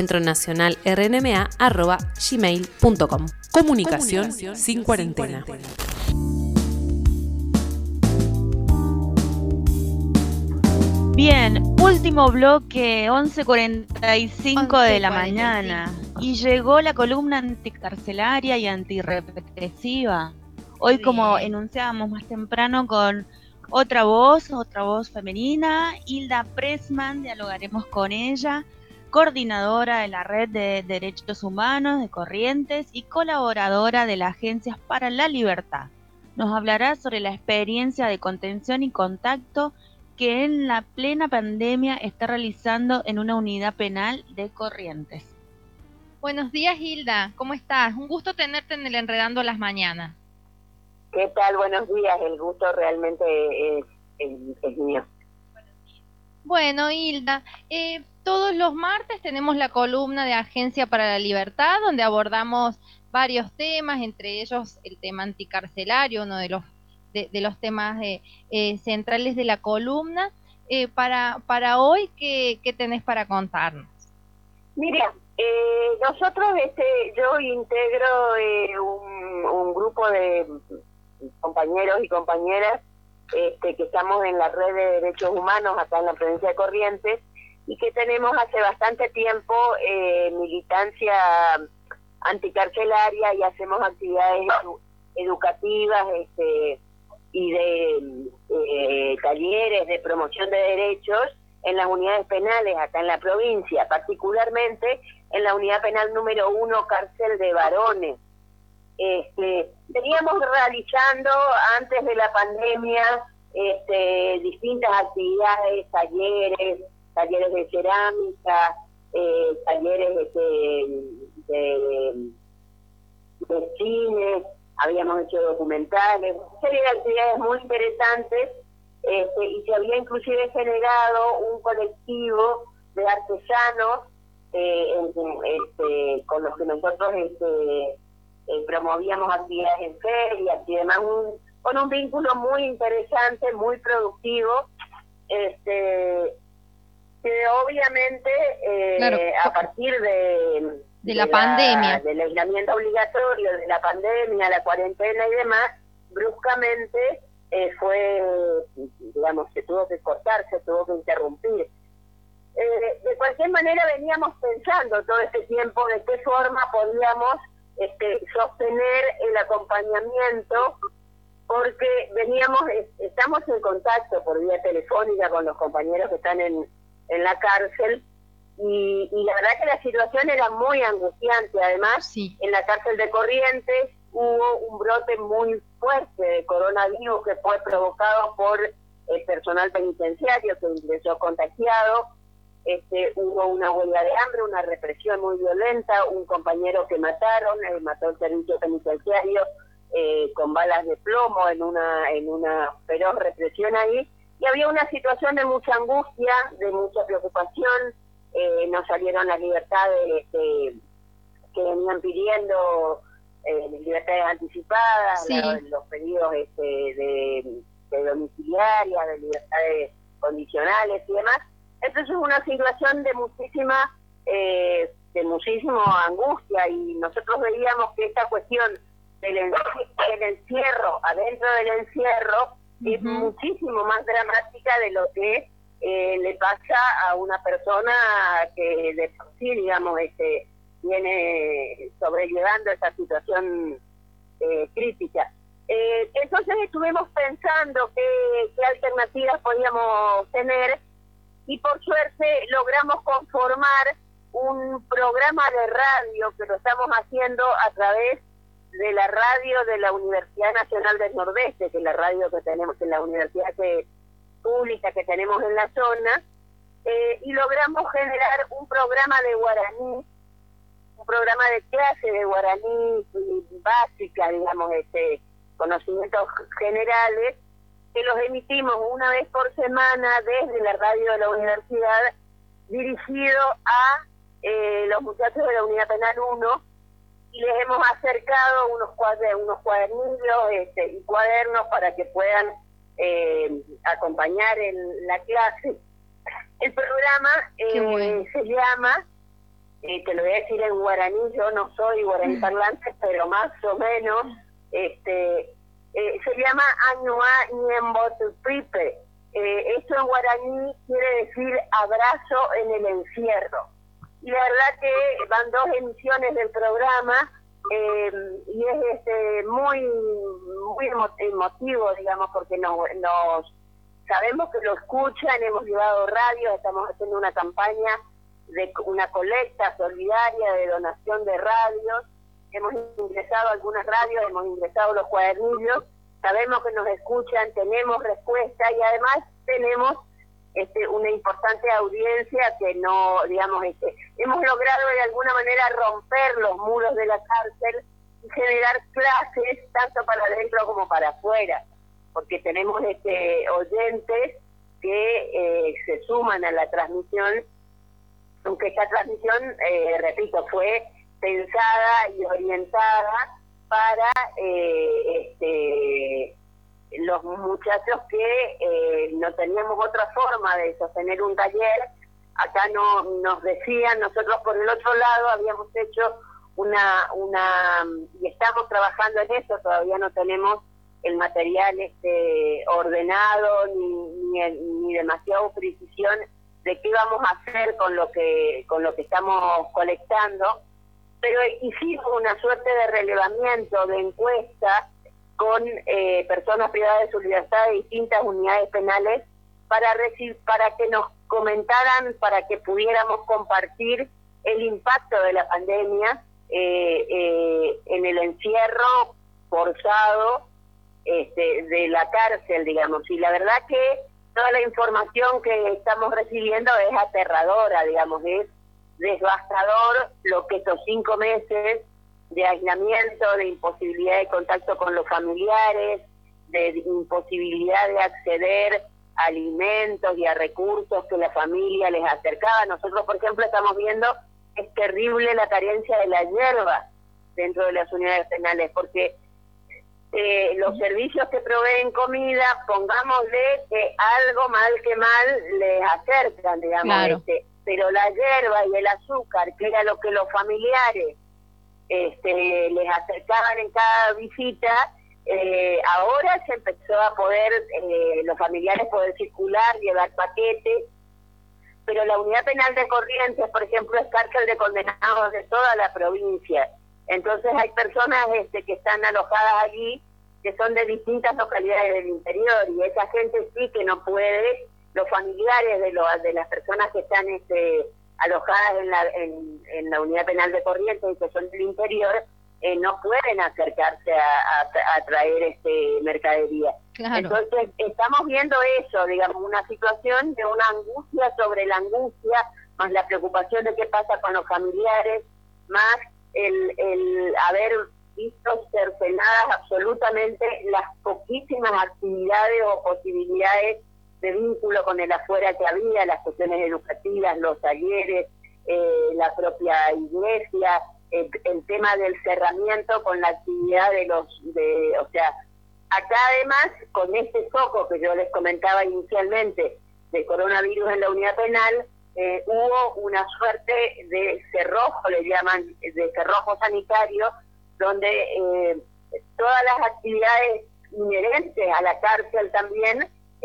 encuentronacionalrnma@gmail.com. Comunicación sin cuarentena. Bien, último bloque, 11:45 de la mañana. Y llegó la columna anticarcelaria y antirrepresiva. Hoy, como enunciábamos más temprano, con otra voz femenina, Hilda Pressman, dialogaremos con ella, coordinadora de la Red de Derechos Humanos de Corrientes y colaboradora de la Agencias para la Libertad. Nos hablará sobre la experiencia de contención y contacto que en la plena pandemia está realizando en una unidad penal de Corrientes. Buenos días, Hilda, ¿cómo estás? Un gusto tenerte en el Enredando las Mañanas. ¿Qué tal? Buenos días, el gusto realmente es mío. Bueno, Hilda, todos los martes tenemos la columna de Agencia para la Libertad, donde abordamos varios temas, entre ellos el tema anticarcelario, uno de los temas centrales de la columna. Para hoy, ¿qué tenés para contarnos? Mira, nosotros, yo integro un grupo de compañeros y compañeras que estamos en la Red de Derechos Humanos acá en la provincia de Corrientes y que tenemos hace bastante tiempo militancia anticarcelaria y hacemos actividades educativas y de talleres de promoción de derechos en las unidades penales acá en la provincia, particularmente en la unidad penal número 1, cárcel de varones. Veníamos realizando antes de la pandemia distintas actividades, talleres de cerámica, talleres de cine, habíamos hecho documentales, una serie de actividades muy interesantes, y se había inclusive generado un colectivo de artesanos con los que nosotros promovíamos actividades en ferias y demás, con un vínculo muy interesante, muy productivo, que obviamente Claro. a partir de la pandemia. del aislamiento obligatorio, de la pandemia, la cuarentena y demás, bruscamente fue, digamos, se tuvo que cortar, se tuvo que interrumpir. De cualquier manera veníamos pensando todo este tiempo de qué forma podíamos sostener el acompañamiento, porque estamos en contacto por vía telefónica con los compañeros que están en la cárcel, y la verdad que la situación era muy angustiante. Además, en la cárcel de Corrientes hubo un brote muy fuerte de coronavirus que fue provocado por el personal penitenciario que ingresó contagiado. Hubo una huelga de hambre, una represión muy violenta, un compañero que mató el servicio penitenciario con balas de plomo en una feroz represión ahí, y había una situación de mucha angustia, de mucha preocupación. Nos salieron las libertades que venían pidiendo, libertades anticipadas, los pedidos de domiciliaria, de libertades condicionales y demás. Entonces es una situación de muchísima angustia, y nosotros veíamos que esta cuestión del encierro, adentro del encierro, es muchísimo más dramática de lo que le pasa a una persona que de por sí, digamos, viene sobrellevando esta situación crítica. Entonces estuvimos pensando qué alternativas podíamos tener, y por suerte logramos conformar un programa de radio que lo estamos haciendo a través de la radio de la Universidad Nacional del Nordeste, que es la radio que tenemos, que es la universidad pública que tenemos en la zona, y logramos generar un programa de guaraní, un programa de clase de guaraní básica, digamos, conocimientos generales, que los emitimos una vez por semana desde la radio de la universidad, dirigido a los muchachos de la Unidad Penal 1, y les hemos acercado unos cuadernillos y cuadernos para que puedan acompañar en la clase. El programa se llama, te lo voy a decir en guaraní, yo no soy guaraní parlante, pero más o menos, se llama Añua Ñembotupipe. Esto en guaraní quiere decir abrazo en el encierro. Y la verdad que van 2 emisiones del programa, y es muy emotivo, digamos, porque nos sabemos que lo escuchan. Hemos llevado radios, estamos haciendo una campaña de una colecta solidaria de donación de radios. Hemos ingresado algunas radios, hemos ingresado los cuadernillos, sabemos que nos escuchan, tenemos respuesta, y además tenemos una importante audiencia que no, digamos, hemos logrado de alguna manera romper los muros de la cárcel y generar clases tanto para adentro como para afuera, porque tenemos oyentes que se suman a la transmisión, aunque esta transmisión, repito, fue pensada y orientada para los muchachos que no teníamos otra forma de sostener un taller. Acá nos decían, nosotros por el otro lado habíamos hecho y estamos trabajando en eso, todavía no tenemos el material ordenado ni demasiado precisión de qué vamos a hacer con lo que estamos colectando, pero hicimos una suerte de relevamiento, de encuesta con personas privadas de su libertad de distintas unidades penales para que nos comentaran, para que pudiéramos compartir el impacto de la pandemia en el encierro forzado de la cárcel, digamos. Y la verdad que toda la información que estamos recibiendo es aterradora, digamos, es devastador lo que estos 5 meses de aislamiento, de imposibilidad de contacto con los familiares, de imposibilidad de acceder a alimentos y a recursos que la familia les acercaba. Nosotros, por ejemplo, estamos viendo, es terrible la carencia de la hierba dentro de las unidades penales, porque los servicios que proveen comida, pongámosle que algo mal que mal les acercan, digamos, Claro. Pero la hierba y el azúcar, que era lo que los familiares les acercaban en cada visita, ahora se empezó a poder, los familiares poder circular, llevar paquetes, pero la unidad penal de Corrientes, por ejemplo, es cárcel de condenados de toda la provincia. Entonces hay personas que están alojadas allí, que son de distintas localidades del interior, y esa gente sí que no puede, los familiares de las personas que están alojadas en la unidad penal de Corrientes y que son del interior, no pueden acercarse a traer mercadería. Claro. Entonces estamos viendo eso, digamos, una situación de una angustia sobre la angustia, más la preocupación de qué pasa con los familiares, más el haber visto cercenadas absolutamente las poquísimas actividades o posibilidades de vínculo con el afuera que había, las cuestiones educativas, los talleres, la propia iglesia, el tema del cerramiento con la actividad o sea, acá además, con este foco que yo les comentaba inicialmente de coronavirus en la unidad penal, hubo una suerte de cerrojo, le llaman, de cerrojo sanitario, donde todas las actividades inherentes a la cárcel también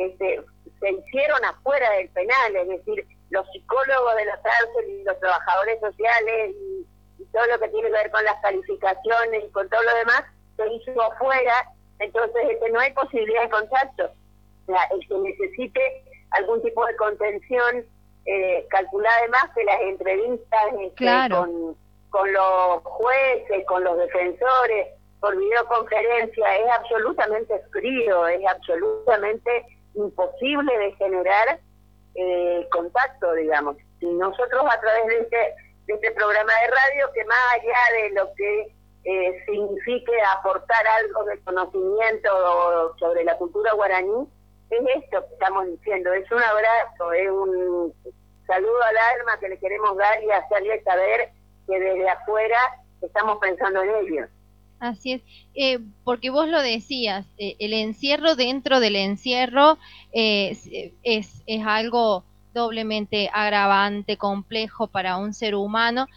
se hicieron afuera del penal, es decir, los psicólogos de la cárcel y los trabajadores sociales y todo lo que tiene que ver con las calificaciones y con todo lo demás, se hizo afuera. Entonces no hay posibilidad de contacto. O sea, el que necesite algún tipo de contención, calcula además que las entrevistas Claro. con los jueces, con los defensores, por videoconferencia, es absolutamente frío, es absolutamente imposible de generar contacto, digamos. Y nosotros a través de este programa de radio, que más allá de lo que signifique aportar algo de conocimiento sobre la cultura guaraní, es esto que estamos diciendo, es un abrazo, es un saludo al alma que le queremos dar y hacerle saber que desde afuera estamos pensando en ellos. Así es, porque vos lo decías, el encierro dentro del encierro es algo doblemente agravante, complejo para un ser humano,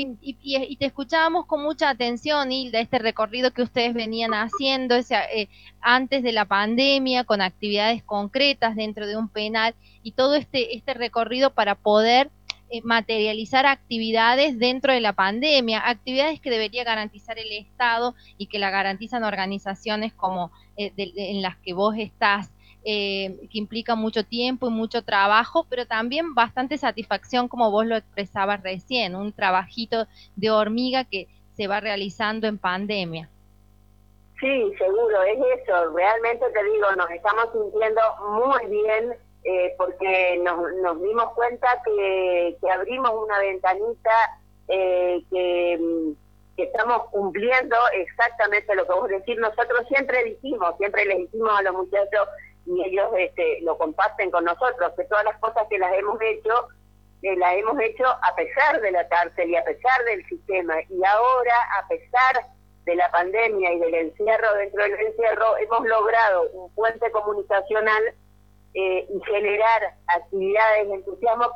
y te escuchábamos con mucha atención, Hilda, este recorrido que ustedes venían haciendo antes de la pandemia, con actividades concretas dentro de un penal, y todo este recorrido para poder materializar actividades dentro de la pandemia, actividades que debería garantizar el Estado y que la garantizan organizaciones como en las que vos estás, que implica mucho tiempo y mucho trabajo, pero también bastante satisfacción, como vos lo expresabas recién, un trabajito de hormiga que se va realizando en pandemia. Sí, seguro, es eso. Realmente te digo, nos estamos sintiendo muy bien porque nos dimos cuenta que abrimos una ventanita, que estamos cumpliendo exactamente lo que vos decís. Nosotros siempre les dijimos a los muchachos, y ellos lo comparten con nosotros, que todas las cosas que las hemos hecho a pesar de la cárcel y a pesar del sistema, y ahora a pesar de la pandemia y del encierro dentro del encierro, hemos logrado un puente comunicacional y generar actividades de entusiasmo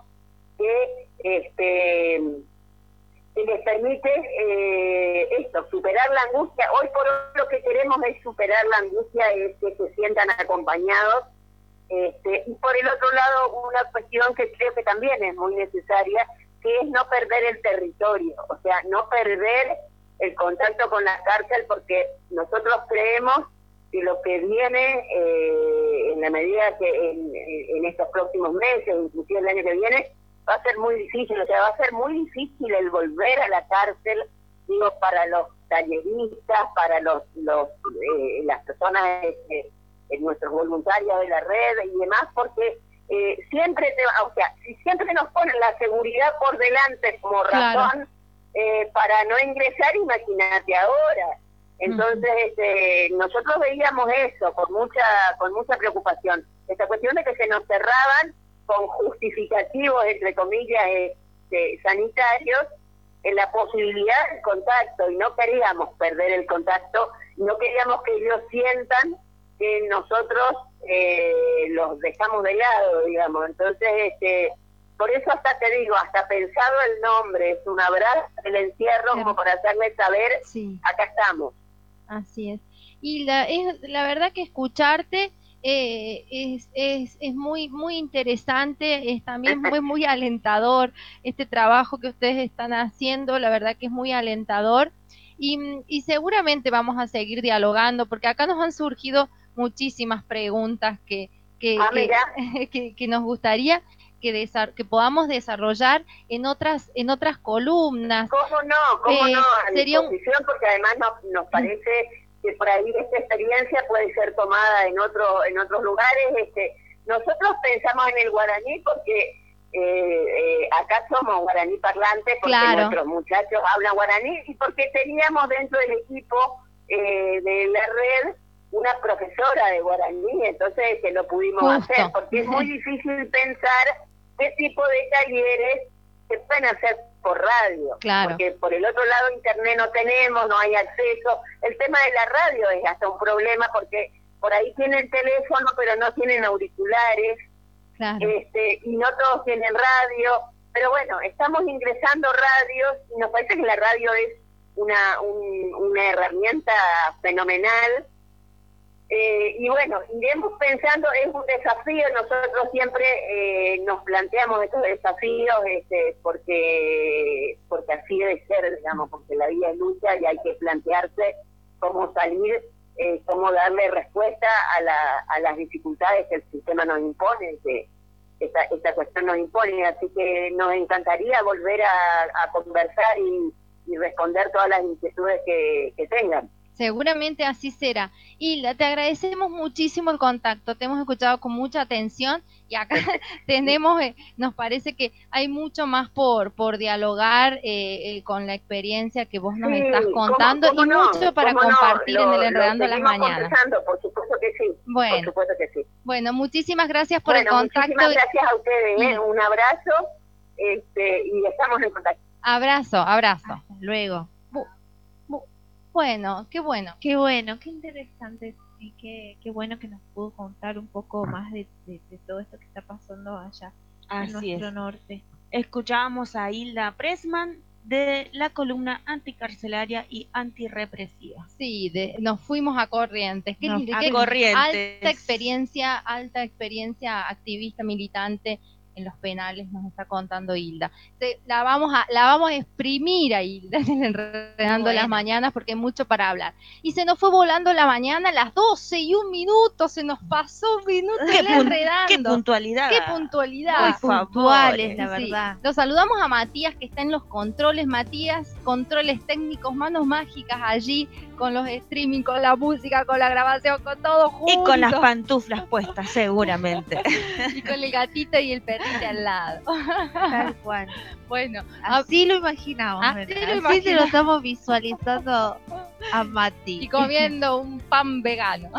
que les permite superar la angustia. Hoy por hoy lo que queremos es superar la angustia, es que se sientan acompañados, y por el otro lado una cuestión que creo que también es muy necesaria, que es no perder el territorio, o sea, no perder el contacto con la cárcel, porque nosotros creemos que lo que viene en la medida que en estos próximos meses, inclusive el año que viene, va a ser muy difícil, o sea, va a ser muy difícil el volver a la cárcel, digo, para los talleristas, para las personas, nuestros voluntarios de la red y demás, porque siempre nos ponen la seguridad por delante como razón, para no ingresar, imagínate ahora. Entonces, nosotros veíamos eso con mucha preocupación, esta cuestión de que se nos cerraban con justificativos, entre comillas, sanitarios, en la posibilidad del contacto, y no queríamos perder el contacto, no queríamos que ellos sientan que nosotros los dejamos de lado, digamos. Entonces, por eso hasta te digo, hasta pensado el nombre, es un abrazo, el encierro, como para hacerles saber, acá estamos. Así es. Y la verdad que escucharte es muy interesante, es también muy alentador este trabajo que ustedes están haciendo, la verdad que es muy alentador. Y seguramente vamos a seguir dialogando, porque acá nos han surgido muchísimas preguntas que nos gustaría que podamos desarrollar en otras columnas. ¿Cómo no? A disposición, porque además nos parece que por ahí esta experiencia puede ser tomada en otros lugares. Nosotros pensamos en el guaraní porque acá somos guaraní parlantes, porque nuestros muchachos hablan guaraní, y porque teníamos dentro del equipo de la red una profesora de guaraní, entonces que lo pudimos hacer, porque es muy difícil pensar qué tipo de talleres se pueden hacer por radio, porque por el otro lado internet no tenemos, no hay acceso. El tema de la radio es hasta un problema, porque por ahí tienen teléfono pero no tienen auriculares, y no todos tienen radio, pero bueno, estamos ingresando radios y nos parece que la radio es una herramienta fenomenal. Y bueno, iremos pensando, es un desafío, nosotros siempre nos planteamos estos desafíos, porque así debe ser, digamos, porque la vida es lucha y hay que plantearse cómo salir, cómo darle respuesta a las dificultades que el sistema nos impone, que esta cuestión nos impone, así que nos encantaría volver a conversar y responder todas las inquietudes que tengan. Seguramente así será. Hilda, te agradecemos muchísimo el contacto, te hemos escuchado con mucha atención y acá nos parece que hay mucho más por dialogar con la experiencia que vos nos estás contando, y mucho para compartir en el Enredando las Mañanas. Por supuesto que sí. Bueno, por supuesto que sí. Bueno, muchísimas gracias por el contacto. Muchísimas gracias a ustedes, un abrazo, y estamos en contacto. Abrazo. Hasta luego. Bueno, qué interesante, y qué bueno que nos pudo contar un poco más de todo esto que está pasando allá en nuestro norte. Escuchábamos a Hilda Pressman de la columna anticarcelaria y antirrepresiva. Sí, nos fuimos a Corrientes. Corrientes. Alta experiencia activista, militante en los penales, nos está contando Hilda. La vamos a exprimir a Hilda en Enredando las Mañanas, porque hay mucho para hablar. Y se nos fue volando la mañana, a las 12:01, se nos pasó un minuto Enredando. ¡Qué puntualidad! Muy puntuales, la verdad. Los saludamos a Matías, que está en los controles. Matías, controles técnicos, manos mágicas allí, con los streaming, con la música, con la grabación, con todo junto. Y con las pantuflas puestas, seguramente. Y con el gatito y el perrito al lado. Tal cual. Bueno, así lo imaginamos. Así te lo estamos visualizando a Mati. Y comiendo un pan vegano.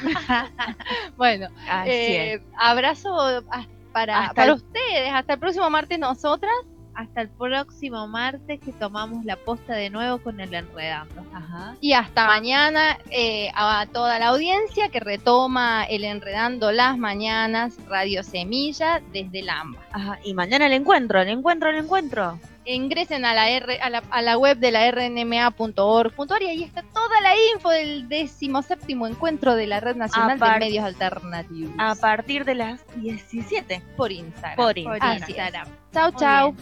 Bueno, abrazo para ustedes. Hasta el próximo martes nosotras. Hasta el próximo martes, que tomamos la posta de nuevo con el Enredando. Y hasta mañana a toda la audiencia que retoma el Enredando las Mañanas, Radio Semilla desde Lamba. Y mañana el encuentro. Ingresen a la web de la rnma.org.ar y ahí está toda la info del 17º encuentro de la Red Nacional de Medios Alternativos. A partir de las 17. Por Instagram. Así es. Chau.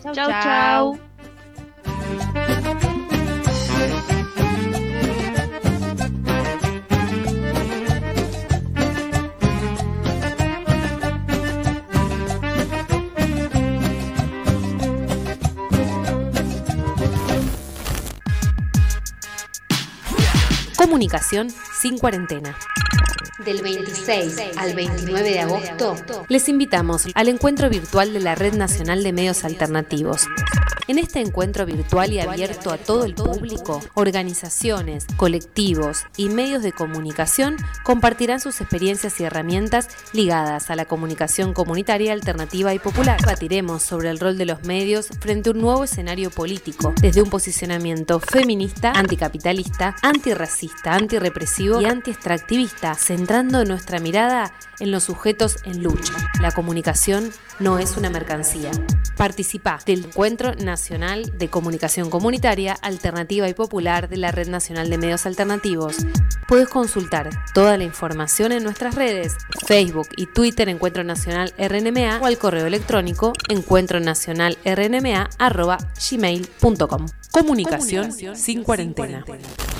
Comunicación sin cuarentena. Del 26 al 29 de agosto, les invitamos al encuentro virtual de la Red Nacional de Medios Alternativos. En este encuentro virtual y abierto a todo el público, organizaciones, colectivos y medios de comunicación compartirán sus experiencias y herramientas ligadas a la comunicación comunitaria, alternativa y popular. Debatiremos sobre el rol de los medios frente a un nuevo escenario político, desde un posicionamiento feminista, anticapitalista, antirracista, antirrepresivo y antiextractivista, centrando nuestra mirada en los sujetos en lucha. La comunicación no es una mercancía. Participa del Encuentro Nacional de Comunicación Comunitaria, Alternativa y Popular de la Red Nacional de Medios Alternativos. Puedes consultar toda la información en nuestras redes, Facebook y Twitter Encuentro Nacional RNMA o al correo electrónico encuentronacionalrnma@gmail.com. Comunicación sin cuarentena.